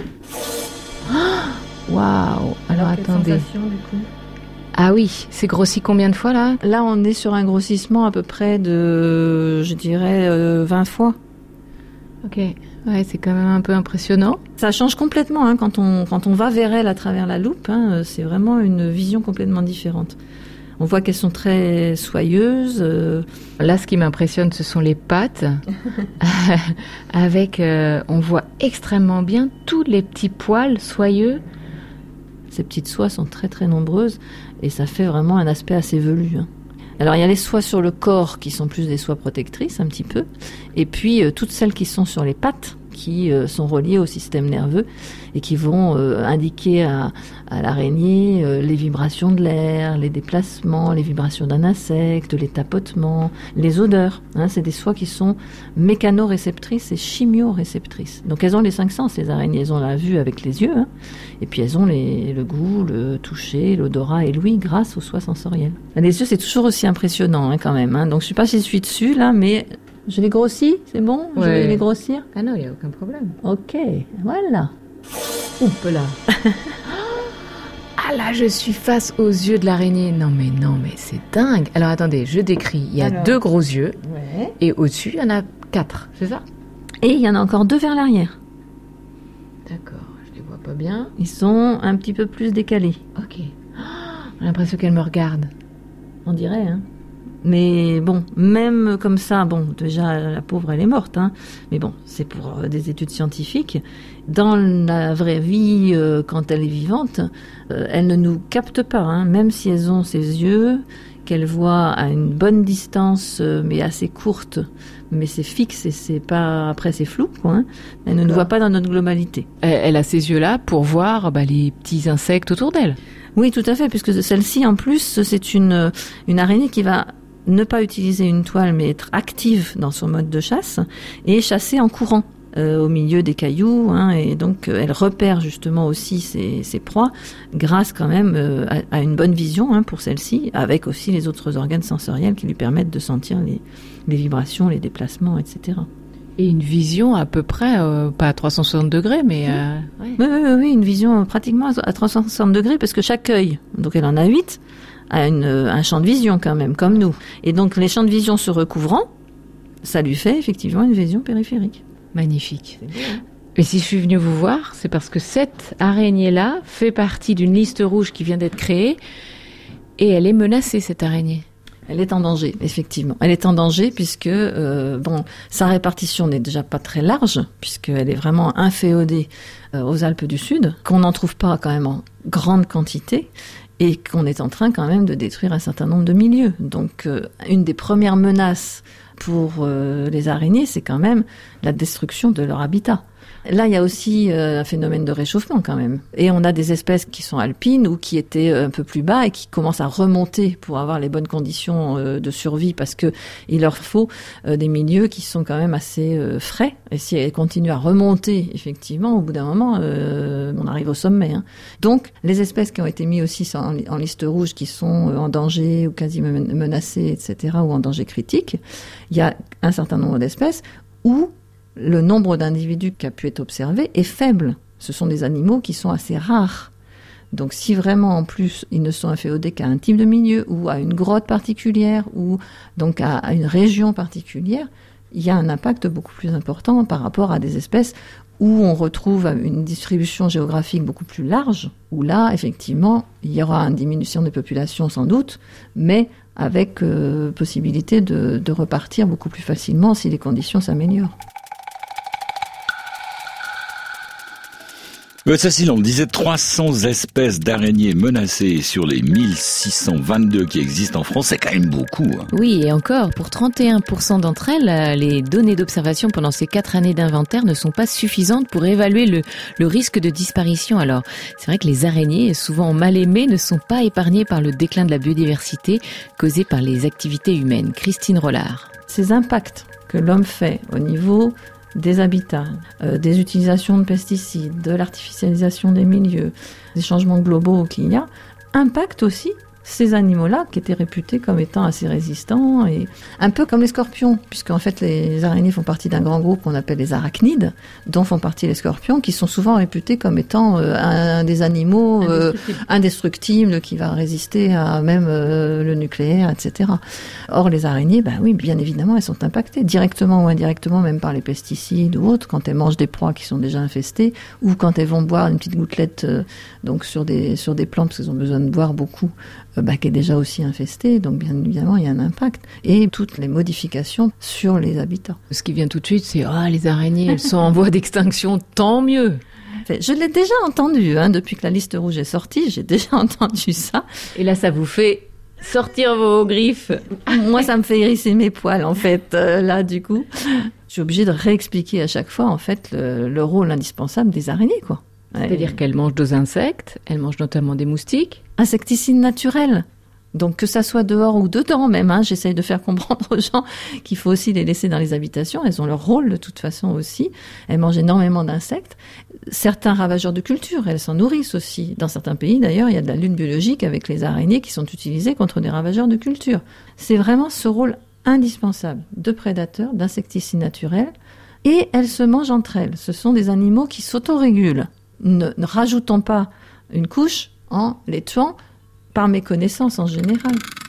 Waouh! Alors attendez. Sensation, du coup ? Ah oui, c'est grossi combien de fois là ? Là, on est sur un grossissement à peu près de, je dirais, 20 fois. Ok. Ouais, c'est quand même un peu impressionnant. Ça change complètement quand on va vers elle à travers la loupe. C'est vraiment une vision complètement différente. On voit qu'elles sont très soyeuses. Là, ce qui m'impressionne, ce sont les pattes. Avec, on voit extrêmement bien tous les petits poils soyeux. Ces petites soies sont très très nombreuses et ça fait vraiment un aspect assez velu. Alors il y a les soies sur le corps qui sont plus des soies protectrices un petit peu, et puis toutes celles qui sont sur les pattes qui sont reliées au système nerveux et qui vont indiquer à l'araignée les vibrations de l'air, les déplacements, les vibrations d'un insecte, les tapotements, les odeurs. C'est des soies qui sont mécanoréceptrices et chimioréceptrices. Donc elles ont les 5 sens, les araignées. Elles ont la vue avec les yeux, et puis elles ont le goût, le toucher, l'odorat et l'ouïe grâce aux soies sensorielles. Les yeux, c'est toujours aussi impressionnant quand même. Donc je sais pas si je suis dessus là, mais... Je les grossis, c'est bon ? Ouais. Je vais les grossir ? Ah non, il n'y a aucun problème. Ok, voilà. Oups là. Ah là, je suis face aux yeux de l'araignée. Non mais c'est dingue. Alors attendez, je décris. Il y a 2 gros yeux. Ouais. Et au-dessus, il y en a 4, c'est ça ? Et il y en a encore 2 vers l'arrière. D'accord, je les vois pas bien. Ils sont un petit peu plus décalés. Ok. J'ai l'impression qu'elle me regarde. On dirait, Mais bon, même comme ça, déjà, la pauvre, elle est morte, Mais bon, c'est pour des études scientifiques. Dans la vraie vie, quand elle est vivante, elle ne nous capte pas, Même si elles ont ses yeux, qu'elles voient à une bonne distance, mais assez courte, mais c'est fixe et c'est pas, après c'est flou, Elle ne nous voit pas dans notre globalité. Elle a ces yeux-là pour voir les petits insectes autour d'elle. Oui, tout à fait, puisque celle-ci, en plus, c'est une araignée qui va ne pas utiliser une toile, mais être active dans son mode de chasse et chasser en courant au milieu des cailloux. Et donc, elle repère justement aussi ses proies grâce quand même à une bonne vision pour celle-ci, avec aussi les autres organes sensoriels qui lui permettent de sentir les vibrations, les déplacements, etc. Et une vision à peu près, pas à 360 degrés, mais... Oui, une vision pratiquement à 360 degrés, parce que chaque œil, donc elle en a 8, a un champ de vision quand même, comme nous. Et donc les champs de vision se recouvrant, ça lui fait effectivement une vision périphérique. Magnifique. Mais si je suis venue vous voir, c'est parce que cette araignée-là fait partie d'une liste rouge qui vient d'être créée, et elle est menacée, cette araignée. Elle est en danger, effectivement. Elle est en danger puisque, sa répartition n'est déjà pas très large, puisqu'elle est vraiment inféodée aux Alpes du Sud, qu'on n'en trouve pas quand même en grande quantité, et qu'on est en train quand même de détruire un certain nombre de milieux. Donc, une des premières menaces pour les araignées, c'est quand même la destruction de leur habitat. Là, il y a aussi un phénomène de réchauffement quand même. Et on a des espèces qui sont alpines ou qui étaient un peu plus bas et qui commencent à remonter pour avoir les bonnes conditions de survie parce que il leur faut des milieux qui sont quand même assez frais. Et si elles continuent à remonter, effectivement, au bout d'un moment, on arrive au sommet. Hein. Donc, les espèces qui ont été mises aussi en liste rouge, qui sont en danger ou quasi menacées, etc., ou en danger critique, il y a un certain nombre d'espèces où le nombre d'individus qui a pu être observé est faible. Ce sont des animaux qui sont assez rares. Donc si vraiment en plus ils ne sont inféodés qu'à un type de milieu ou à une grotte particulière ou donc à une région particulière, il y a un impact beaucoup plus important par rapport à des espèces où on retrouve une distribution géographique beaucoup plus large, où là, effectivement, il y aura une diminution des populations sans doute, mais avec possibilité de repartir beaucoup plus facilement si les conditions s'améliorent. Cécile, on disait 300 espèces d'araignées menacées sur les 1622 qui existent en France, c'est quand même beaucoup. Hein. Oui, et encore, pour 31% d'entre elles, les données d'observation pendant ces 4 années d'inventaire ne sont pas suffisantes pour évaluer le risque de disparition. Alors, c'est vrai que les araignées, souvent mal aimées, ne sont pas épargnées par le déclin de la biodiversité causé par les activités humaines. Christine Rollard. Ces impacts que l'homme fait au niveau des habitats, des utilisations de pesticides, de l'artificialisation des milieux, des changements globaux qu'il y a, impactent aussi ces animaux-là qui étaient réputés comme étant assez résistants et un peu comme les scorpions, puisqu'en fait les araignées font partie d'un grand groupe qu'on appelle les arachnides, dont font partie les scorpions, qui sont souvent réputés comme étant un des animaux indestructibles qui va résister à même le nucléaire, etc. Or les araignées, ben oui, bien évidemment, elles sont impactées directement ou indirectement, même par les pesticides ou autres, quand elles mangent des proies qui sont déjà infestées, ou quand elles vont boire une petite gouttelette donc sur des plantes, parce qu'elles ont besoin de boire beaucoup, qui est déjà aussi infesté, donc bien évidemment il y a un impact. Et toutes les modifications sur les habitats. Ce qui vient tout de suite, c'est les araignées, elles sont en voie d'extinction, tant mieux. Je l'ai déjà entendu, depuis que la liste rouge est sortie, j'ai déjà entendu ça. Et là, ça vous fait sortir vos griffes. Moi, ça me fait hérisser mes poils, en fait, là, du coup. Je suis obligée de réexpliquer à chaque fois, en fait, le rôle indispensable des araignées, quoi. C'est-à-dire qu'elles mangent des insectes, elles mangent notamment des moustiques. Insecticides naturels. Donc que ça soit dehors ou dedans même, j'essaye de faire comprendre aux gens qu'il faut aussi les laisser dans les habitations. Elles ont leur rôle de toute façon aussi. Elles mangent énormément d'insectes. Certains ravageurs de culture, elles s'en nourrissent aussi. Dans certains pays d'ailleurs, il y a de la lutte biologique avec les araignées qui sont utilisées contre des ravageurs de culture. C'est vraiment ce rôle indispensable de prédateurs, d'insecticides naturels. Et elles se mangent entre elles. Ce sont des animaux qui s'autorégulent. Ne rajoutons pas une couche en les tuant par méconnaissance en général.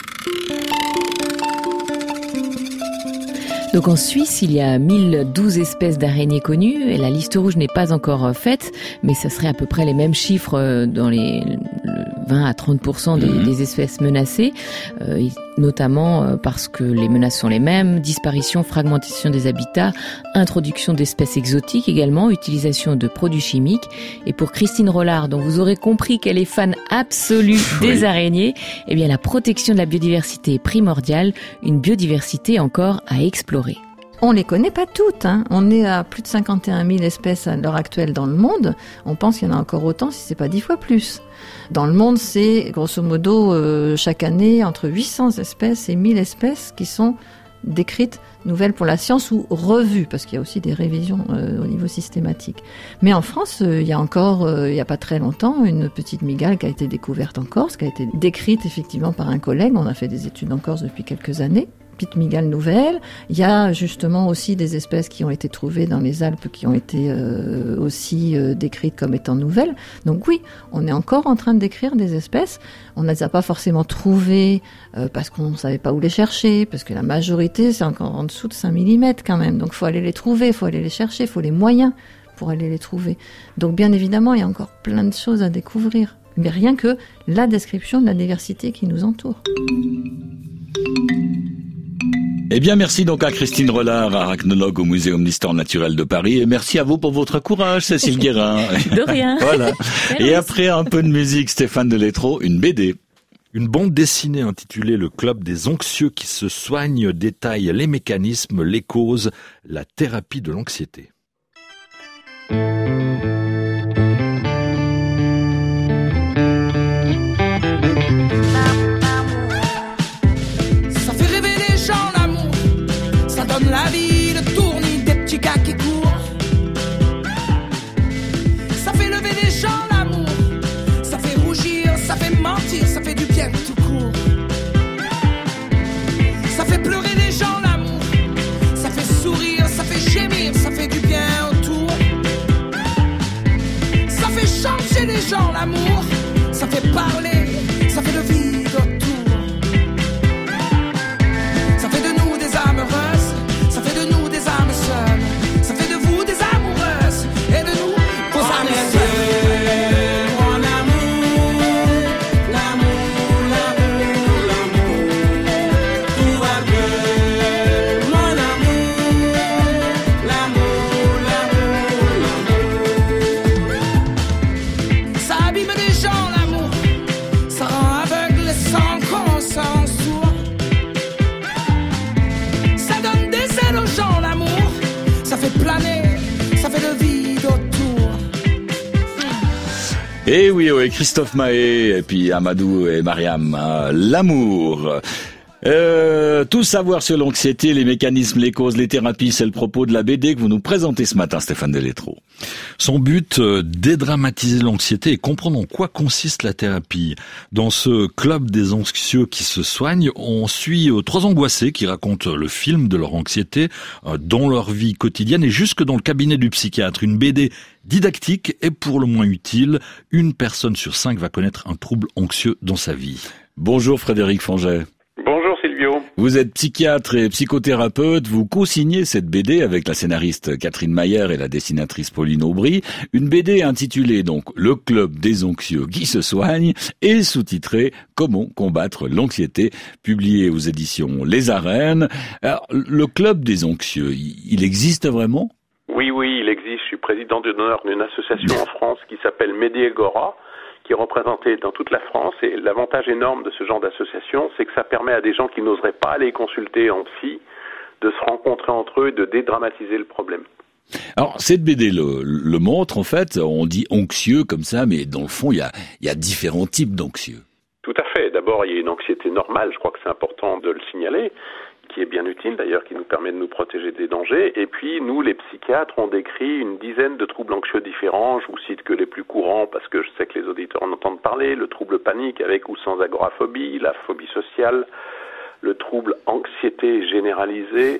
Donc en Suisse, il y a 1012 espèces d'araignées connues et la liste rouge n'est pas encore faite, mais ça serait à peu près les mêmes chiffres dans les 20 à 30% des espèces menacées, notamment parce que les menaces sont les mêmes, disparition, fragmentation des habitats, introduction d'espèces exotiques également, utilisation de produits chimiques. Et pour Christine Rollard, dont vous aurez compris qu'elle est fan absolue des araignées, eh bien la protection de la biodiversité est primordiale, une biodiversité encore à explorer. On les connaît pas toutes, On est à plus de 51 000 espèces à l'heure actuelle dans le monde. On pense qu'il y en a encore autant, si c'est pas 10 fois plus. Dans le monde, c'est grosso modo chaque année entre 800 espèces et 1000 espèces qui sont décrites nouvelles pour la science ou revues, parce qu'il y a aussi des révisions au niveau systématique. Mais en France, il y a encore, il y a pas très longtemps, une petite mygale qui a été découverte en Corse, qui a été décrite effectivement par un collègue. On a fait des études en Corse depuis quelques années. Petite mygale nouvelle. Il y a justement aussi des espèces qui ont été trouvées dans les Alpes qui ont été aussi décrites comme étant nouvelles. Donc oui, on est encore en train de décrire des espèces. On ne les a pas forcément trouvées parce qu'on ne savait pas où les chercher, parce que la majorité, c'est encore en dessous de 5 mm quand même. Donc il faut aller les trouver, il faut aller les chercher, il faut les moyens pour aller les trouver. Donc bien évidemment, il y a encore plein de choses à découvrir. Mais rien que la description de la diversité qui nous entoure. Eh bien, merci donc à Christine Rollard, arachnologue au Muséum d'Histoire Naturelle de Paris, et merci à vous pour votre courage, Cécile Guérin. De rien. Voilà. Et après un peu de musique, Stéphane Delettraux, une BD. Une bande dessinée intitulée Le Club des Anxieux qui se soignent détaille les mécanismes, les causes, la thérapie de l'anxiété. Et oui, Christophe Mahé, et puis Amadou et Mariam, hein, l'amour. Tout savoir sur l'anxiété, les mécanismes, les causes, les thérapies, c'est le propos de la BD que vous nous présentez ce matin, Stéphane Deletreau. Son but, dédramatiser l'anxiété et comprendre en quoi consiste la thérapie. Dans ce club des anxieux qui se soignent, on suit 3 angoissés qui racontent le film de leur anxiété dans leur vie quotidienne et jusque dans le cabinet du psychiatre. Une BD didactique et pour le moins utile. Une personne sur 5 va connaître un trouble anxieux dans sa vie. Bonjour Frédéric Fanget. Bonjour Silvio. Vous êtes psychiatre et psychothérapeute, vous co-signez cette BD avec la scénariste Catherine Maillère et la dessinatrice Pauline Aubry, une BD intitulée donc Le Club des Anxieux qui se soignent et sous-titrée Comment combattre l'anxiété, publiée aux éditions Les Arènes. Alors, le Club des Anxieux, il existe vraiment ? Oui, il existe. Je suis président d'honneur d'une association en France qui s'appelle Mediagora, qui est représentée dans toute la France. Et l'avantage énorme de ce genre d'association, c'est que ça permet à des gens qui n'oseraient pas aller consulter en psy de se rencontrer entre eux et de dédramatiser le problème. Alors, cette BD le montre, en fait, on dit anxieux comme ça, mais dans le fond, il y a différents types d'anxieux. Tout à fait. D'abord, il y a une anxiété normale, je crois que c'est important de le signaler, qui est bien utile d'ailleurs, qui nous permet de nous protéger des dangers. Et puis, nous, les psychiatres, on décrit une dizaine de troubles anxieux différents. Je vous cite que les plus courants, parce que je sais que les auditeurs en entendent parler. Le trouble panique avec ou sans agoraphobie, la phobie sociale, le trouble anxiété généralisée,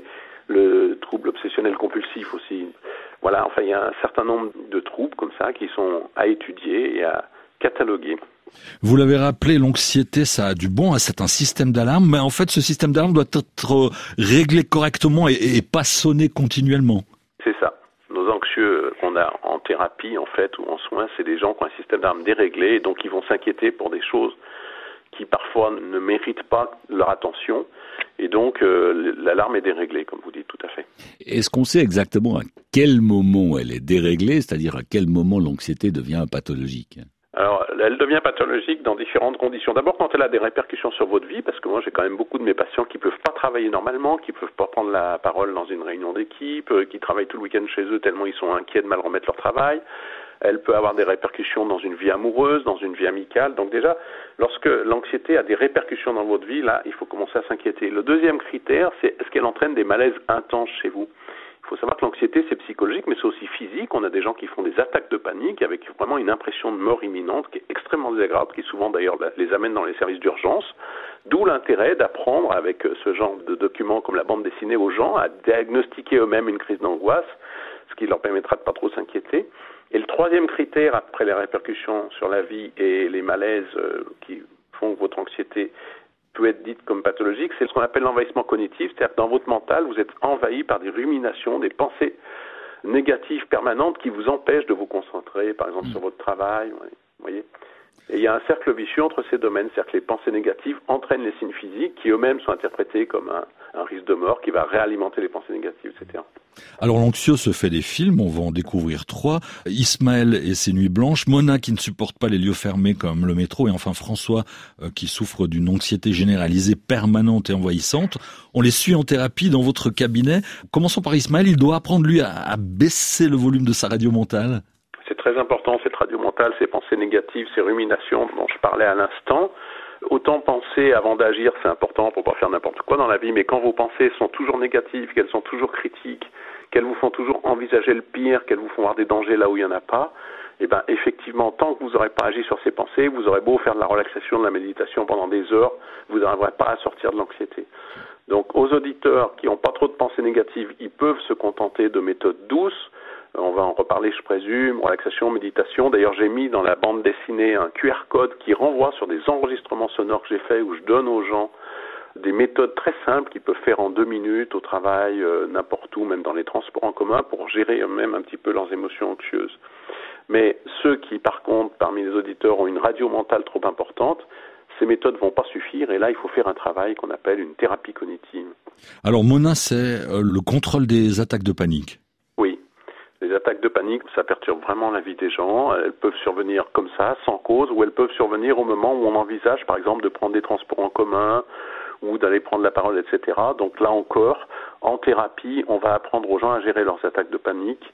le trouble obsessionnel compulsif aussi. Voilà, enfin, il y a un certain nombre de troubles comme ça qui sont à étudier et à cataloguer. Vous l'avez rappelé, l'anxiété, ça a du bon, c'est un système d'alarme, mais en fait, ce système d'alarme doit être réglé correctement et pas sonner continuellement. C'est ça. Nos anxieux qu'on a en thérapie, en fait, ou en soins, c'est des gens qui ont un système d'alarme déréglé, et donc ils vont s'inquiéter pour des choses qui parfois ne méritent pas leur attention, et donc l'alarme est déréglée, comme vous dites, tout à fait. Est-ce qu'on sait exactement à quel moment elle est déréglée, c'est-à-dire à quel moment l'anxiété devient pathologique ? Alors, elle devient pathologique dans différentes conditions. D'abord, quand elle a des répercussions sur votre vie, parce que moi, j'ai quand même beaucoup de mes patients qui peuvent pas travailler normalement, qui peuvent pas prendre la parole dans une réunion d'équipe, qui travaillent tout le week-end chez eux tellement ils sont inquiets de mal remettre leur travail. Elle peut avoir des répercussions dans une vie amoureuse, dans une vie amicale. Donc déjà, lorsque l'anxiété a des répercussions dans votre vie, là, il faut commencer à s'inquiéter. Le deuxième critère, c'est est-ce qu'elle entraîne des malaises intenses chez vous ? Il faut savoir que l'anxiété, c'est psychologique, mais c'est aussi physique. On a des gens qui font des attaques de panique avec vraiment une impression de mort imminente qui est extrêmement désagréable, qui souvent d'ailleurs les amène dans les services d'urgence. D'où l'intérêt d'apprendre avec ce genre de documents comme la bande dessinée aux gens à diagnostiquer eux-mêmes une crise d'angoisse, ce qui leur permettra de pas trop s'inquiéter. Et le troisième critère, après les répercussions sur la vie et les malaises qui font que votre anxiété peut être dite comme pathologique, c'est ce qu'on appelle l'envahissement cognitif, c'est-à-dire que dans votre mental, vous êtes envahi par des ruminations, des pensées négatives permanentes qui vous empêchent de vous concentrer, par exemple, sur votre travail, vous voyez. Et il y a un cercle vicieux entre ces domaines, c'est-à-dire que les pensées négatives entraînent les signes physiques qui eux-mêmes sont interprétés comme un risque de mort qui va réalimenter les pensées négatives, etc. Alors l'anxieux se fait des films, on va en découvrir 3. Ismaël et ses nuits blanches, Mona qui ne supporte pas les lieux fermés comme le métro, et enfin François qui souffre d'une anxiété généralisée permanente et envahissante. On les suit en thérapie dans votre cabinet. Commençons par Ismaël, il doit apprendre lui à baisser le volume de sa radio mentale. C'est très important, cette radio mentale, ces pensées négatives, ces ruminations dont je parlais à l'instant. Autant penser avant d'agir, c'est important pour pas faire n'importe quoi dans la vie, mais quand vos pensées sont toujours négatives, qu'elles sont toujours critiques, qu'elles vous font toujours envisager le pire, qu'elles vous font voir des dangers là où il n'y en a pas, et ben effectivement, tant que vous n'aurez pas agi sur ces pensées, vous aurez beau faire de la relaxation, de la méditation pendant des heures, vous n'arriverez pas à sortir de l'anxiété. Donc aux auditeurs qui n'ont pas trop de pensées négatives, ils peuvent se contenter de méthodes douces. On va en reparler, je présume, relaxation, méditation. D'ailleurs, j'ai mis dans la bande dessinée un QR code qui renvoie sur des enregistrements sonores que j'ai faits où je donne aux gens des méthodes très simples qu'ils peuvent faire en 2 minutes au travail, n'importe où, même dans les transports en commun, pour gérer eux-mêmes un petit peu leurs émotions anxieuses. Mais ceux qui, par contre, parmi les auditeurs, ont une radio mentale trop importante, ces méthodes vont pas suffire et là, il faut faire un travail qu'on appelle une thérapie cognitive. Alors, Mona, c'est le contrôle des attaques de panique. Oui. Les attaques de panique, ça perturbe vraiment la vie des gens. Elles peuvent survenir comme ça, sans cause, ou elles peuvent survenir au moment où on envisage, par exemple, de prendre des transports en commun ou d'aller prendre la parole, etc. Donc là encore, en thérapie, on va apprendre aux gens à gérer leurs attaques de panique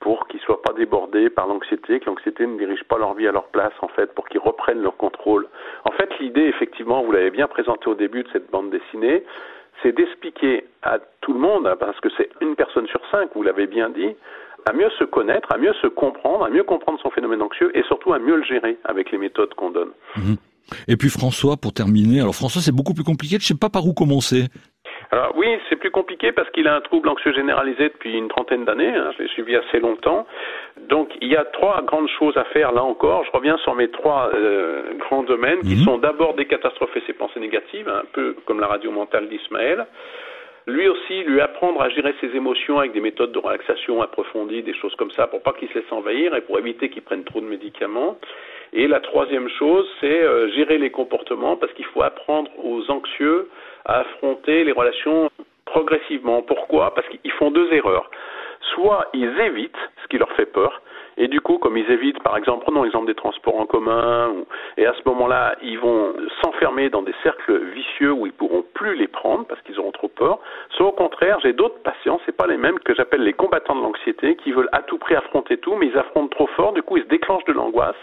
pour qu'ils soient pas débordés par l'anxiété, que l'anxiété ne dirige pas leur vie à leur place, en fait, pour qu'ils reprennent leur contrôle. En fait, l'idée, effectivement, vous l'avez bien présenté au début de cette bande dessinée, c'est d'expliquer à tout le monde, parce que c'est une personne sur 5, vous l'avez bien dit, à mieux se connaître, à mieux se comprendre, à mieux comprendre son phénomène anxieux et surtout à mieux le gérer avec les méthodes qu'on donne. Et puis François, pour terminer, alors François, c'est beaucoup plus compliqué, je sais pas par où commencer. Alors oui, c'est plus compliqué parce qu'il a un trouble anxieux généralisé depuis une trentaine d'années, je l'ai suivi assez longtemps. Donc il y a 3 grandes choses à faire là encore. Je reviens sur mes 3 grands domaines qui sont d'abord décatastropher ses pensées négatives, un peu comme la radio mentale d'Ismaël. Lui aussi, lui apprendre à gérer ses émotions avec des méthodes de relaxation approfondies, des choses comme ça, pour pas qu'il se laisse envahir et pour éviter qu'il prenne trop de médicaments. Et la 3e chose, c'est gérer les comportements, parce qu'il faut apprendre aux anxieux à affronter les relations progressivement. Pourquoi ? Parce qu'ils font 2 erreurs. Soit ils évitent ce qui leur fait peur, et du coup, comme ils évitent, par exemple, prenons l'exemple des transports en commun, et à ce moment-là, ils vont s'enfermer dans des cercles vicieux où ils pourront plus les prendre parce qu'ils auront trop peur. Soit au contraire, j'ai d'autres patients, c'est pas les mêmes, que j'appelle les combattants de l'anxiété, qui veulent à tout prix affronter tout, mais ils affrontent trop fort, du coup, ils se déclenchent de l'angoisse.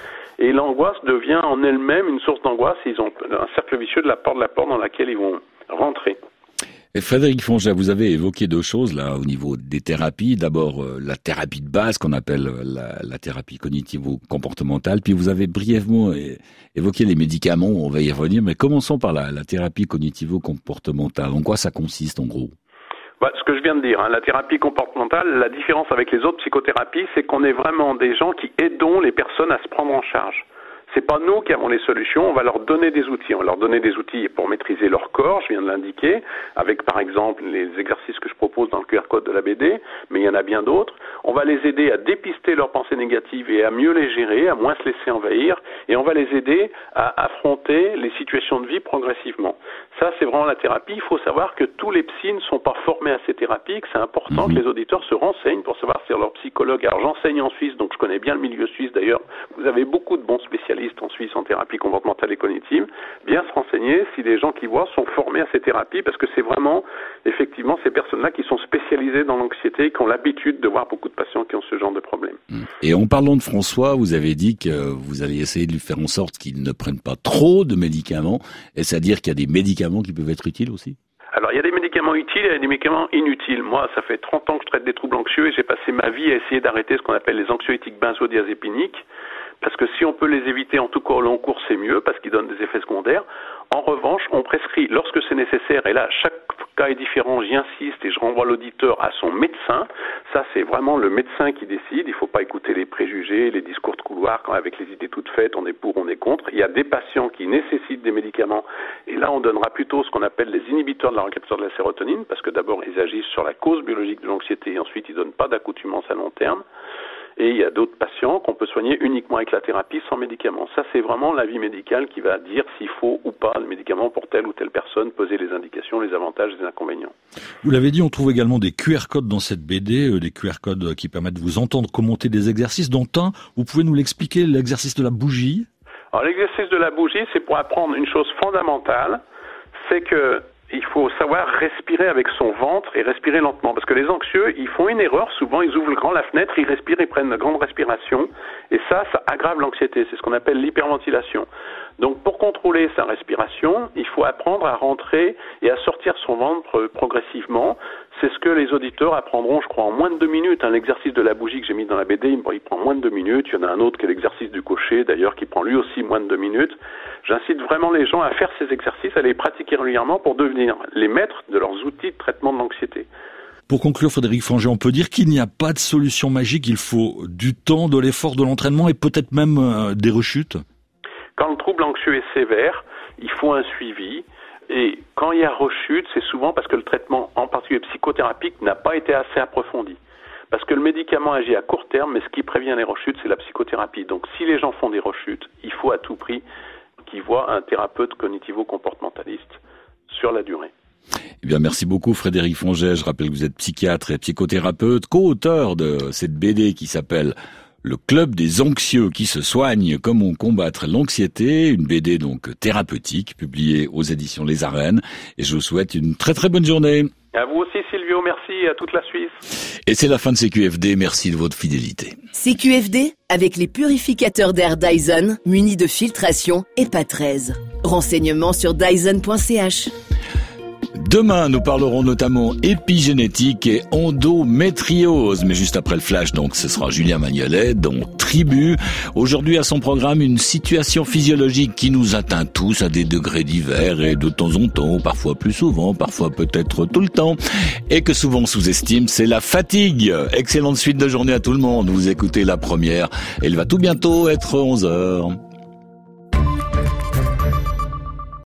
Et l'angoisse devient en elle-même une source d'angoisse, et ils ont un cercle vicieux de la porte dans laquelle ils vont rentrer. Et Frédéric Fonget, vous avez évoqué 2 choses là au niveau des thérapies. D'abord la thérapie de base qu'on appelle la thérapie cognitivo-comportementale. Puis vous avez brièvement évoqué les médicaments, on va y revenir. Mais commençons par la thérapie cognitivo-comportementale. En quoi ça consiste en gros ? Ce que je viens de dire, la thérapie comportementale, la différence avec les autres psychothérapies, c'est qu'on est vraiment des gens qui aidons les personnes à se prendre en charge. C'est pas nous qui avons les solutions, on va leur donner des outils. On va leur donner des outils pour maîtriser leur corps, je viens de l'indiquer, avec par exemple les exercices que je propose dans le QR code de la BD, mais il y en a bien d'autres. On va les aider à dépister leurs pensées négatives et à mieux les gérer, à moins se laisser envahir, et on va les aider à affronter les situations de vie progressivement. Ça, c'est vraiment la thérapie. Il faut savoir que tous les psys ne sont pas formés à ces thérapies, que c'est important que les auditeurs se renseignent pour savoir si leur psychologue... Alors j'enseigne en Suisse, donc je connais bien le milieu suisse d'ailleurs. Vous avez beaucoup de bons spécialistes en Suisse en thérapie comportementale et cognitive. Bien se renseigner si les gens qui voient sont formés à ces thérapies, parce que c'est vraiment, effectivement, ces personnes-là qui sont spécialisées dans l'anxiété et qui ont l'habitude de voir beaucoup de patients qui ont ce genre de problème. Et en parlant de François, vous avez dit que vous allez essayer de lui faire en sorte qu'il ne prenne pas trop de médicaments. Est-ce à dire qu'il y a des médicaments qui peuvent être utiles aussi ? Alors, il y a des médicaments utiles et il y a des médicaments inutiles. Moi, ça fait 30 ans que je traite des troubles anxieux et j'ai passé ma vie à essayer d'arrêter ce qu'on appelle les anxiolytiques benzodiazépiniques. Parce que si on peut les éviter, en tout cas au long cours, c'est mieux, parce qu'ils donnent des effets secondaires. En revanche, on prescrit lorsque c'est nécessaire, et là, chaque cas est différent, j'y insiste, et je renvoie l'auditeur à son médecin. Ça, c'est vraiment le médecin qui décide. Il ne faut pas écouter les préjugés, les discours de couloir, quand avec les idées toutes faites, on est pour, on est contre. Il y a des patients qui nécessitent des médicaments, et là, on donnera plutôt ce qu'on appelle les inhibiteurs de la récepteur de la sérotonine, parce que d'abord, ils agissent sur la cause biologique de l'anxiété, et ensuite, ils ne donnent pas d'accoutumance à long terme. Et il y a d'autres patients qu'on peut soigner uniquement avec la thérapie sans médicaments. Ça, c'est vraiment l'avis médical qui va dire s'il faut ou pas le médicament pour telle ou telle personne, peser les indications, les avantages et les inconvénients. Vous l'avez dit, on trouve également des QR codes dans cette BD, des QR codes qui permettent de vous entendre commenter des exercices, dont un, vous pouvez nous l'expliquer, l'exercice de la bougie ? Alors, l'exercice de la bougie, c'est pour apprendre une chose fondamentale, c'est que il faut savoir respirer avec son ventre et respirer lentement. Parce que les anxieux, ils font une erreur. Souvent, ils ouvrent grand la fenêtre, ils respirent, ils prennent une grande respiration. Et ça aggrave l'anxiété. C'est ce qu'on appelle l'hyperventilation. Donc, pour contrôler sa respiration, il faut apprendre à rentrer et à sortir son ventre progressivement. C'est ce que les auditeurs apprendront, je crois, en moins de 2 minutes. L'exercice de la bougie que j'ai mis dans la BD, il prend moins de 2 minutes. Il y en a un autre qui est l'exercice du cocher, d'ailleurs, qui prend lui aussi moins de 2 minutes. J'incite vraiment les gens à faire ces exercices, à les pratiquer régulièrement pour devenir les maîtres de leurs outils de traitement de l'anxiété. Pour conclure, Frédéric Fonget, on peut dire qu'il n'y a pas de solution magique. Il faut du temps, de l'effort, de l'entraînement et peut-être même des rechutes. Quand le trouble anxieux est sévère, il faut un suivi. Et quand il y a rechute, c'est souvent parce que le traitement, en particulier psychothérapique, n'a pas été assez approfondi. Parce que le médicament agit à court terme, mais ce qui prévient les rechutes, c'est la psychothérapie. Donc si les gens font des rechutes, il faut à tout prix qu'ils voient un thérapeute cognitivo-comportementaliste sur la durée. Eh bien, merci beaucoup Frédéric Fonget. Je rappelle que vous êtes psychiatre et psychothérapeute, co-auteur de cette BD qui s'appelle Le Club des Anxieux qui se soignent, comment combattre l'anxiété, une BD donc thérapeutique publiée aux éditions Les Arènes. Et je vous souhaite une très très bonne journée. À vous aussi, Silvio, merci, à toute la Suisse. Et c'est la fin de CQFD, merci de votre fidélité. CQFD, avec les purificateurs d'air Dyson, munis de filtration EPA 13. Renseignements sur dyson.ch. Demain, nous parlerons notamment épigénétique et endométriose. Mais juste après le flash, donc, ce sera Julien Magnolet, dont Tribu. Aujourd'hui, à son programme, une situation physiologique qui nous atteint tous à des degrés divers et de temps en temps, parfois plus souvent, parfois peut-être tout le temps, et que souvent on sous-estime, c'est la fatigue. Excellente suite de journée à tout le monde. Vous écoutez La Première. Elle va tout bientôt être 11h.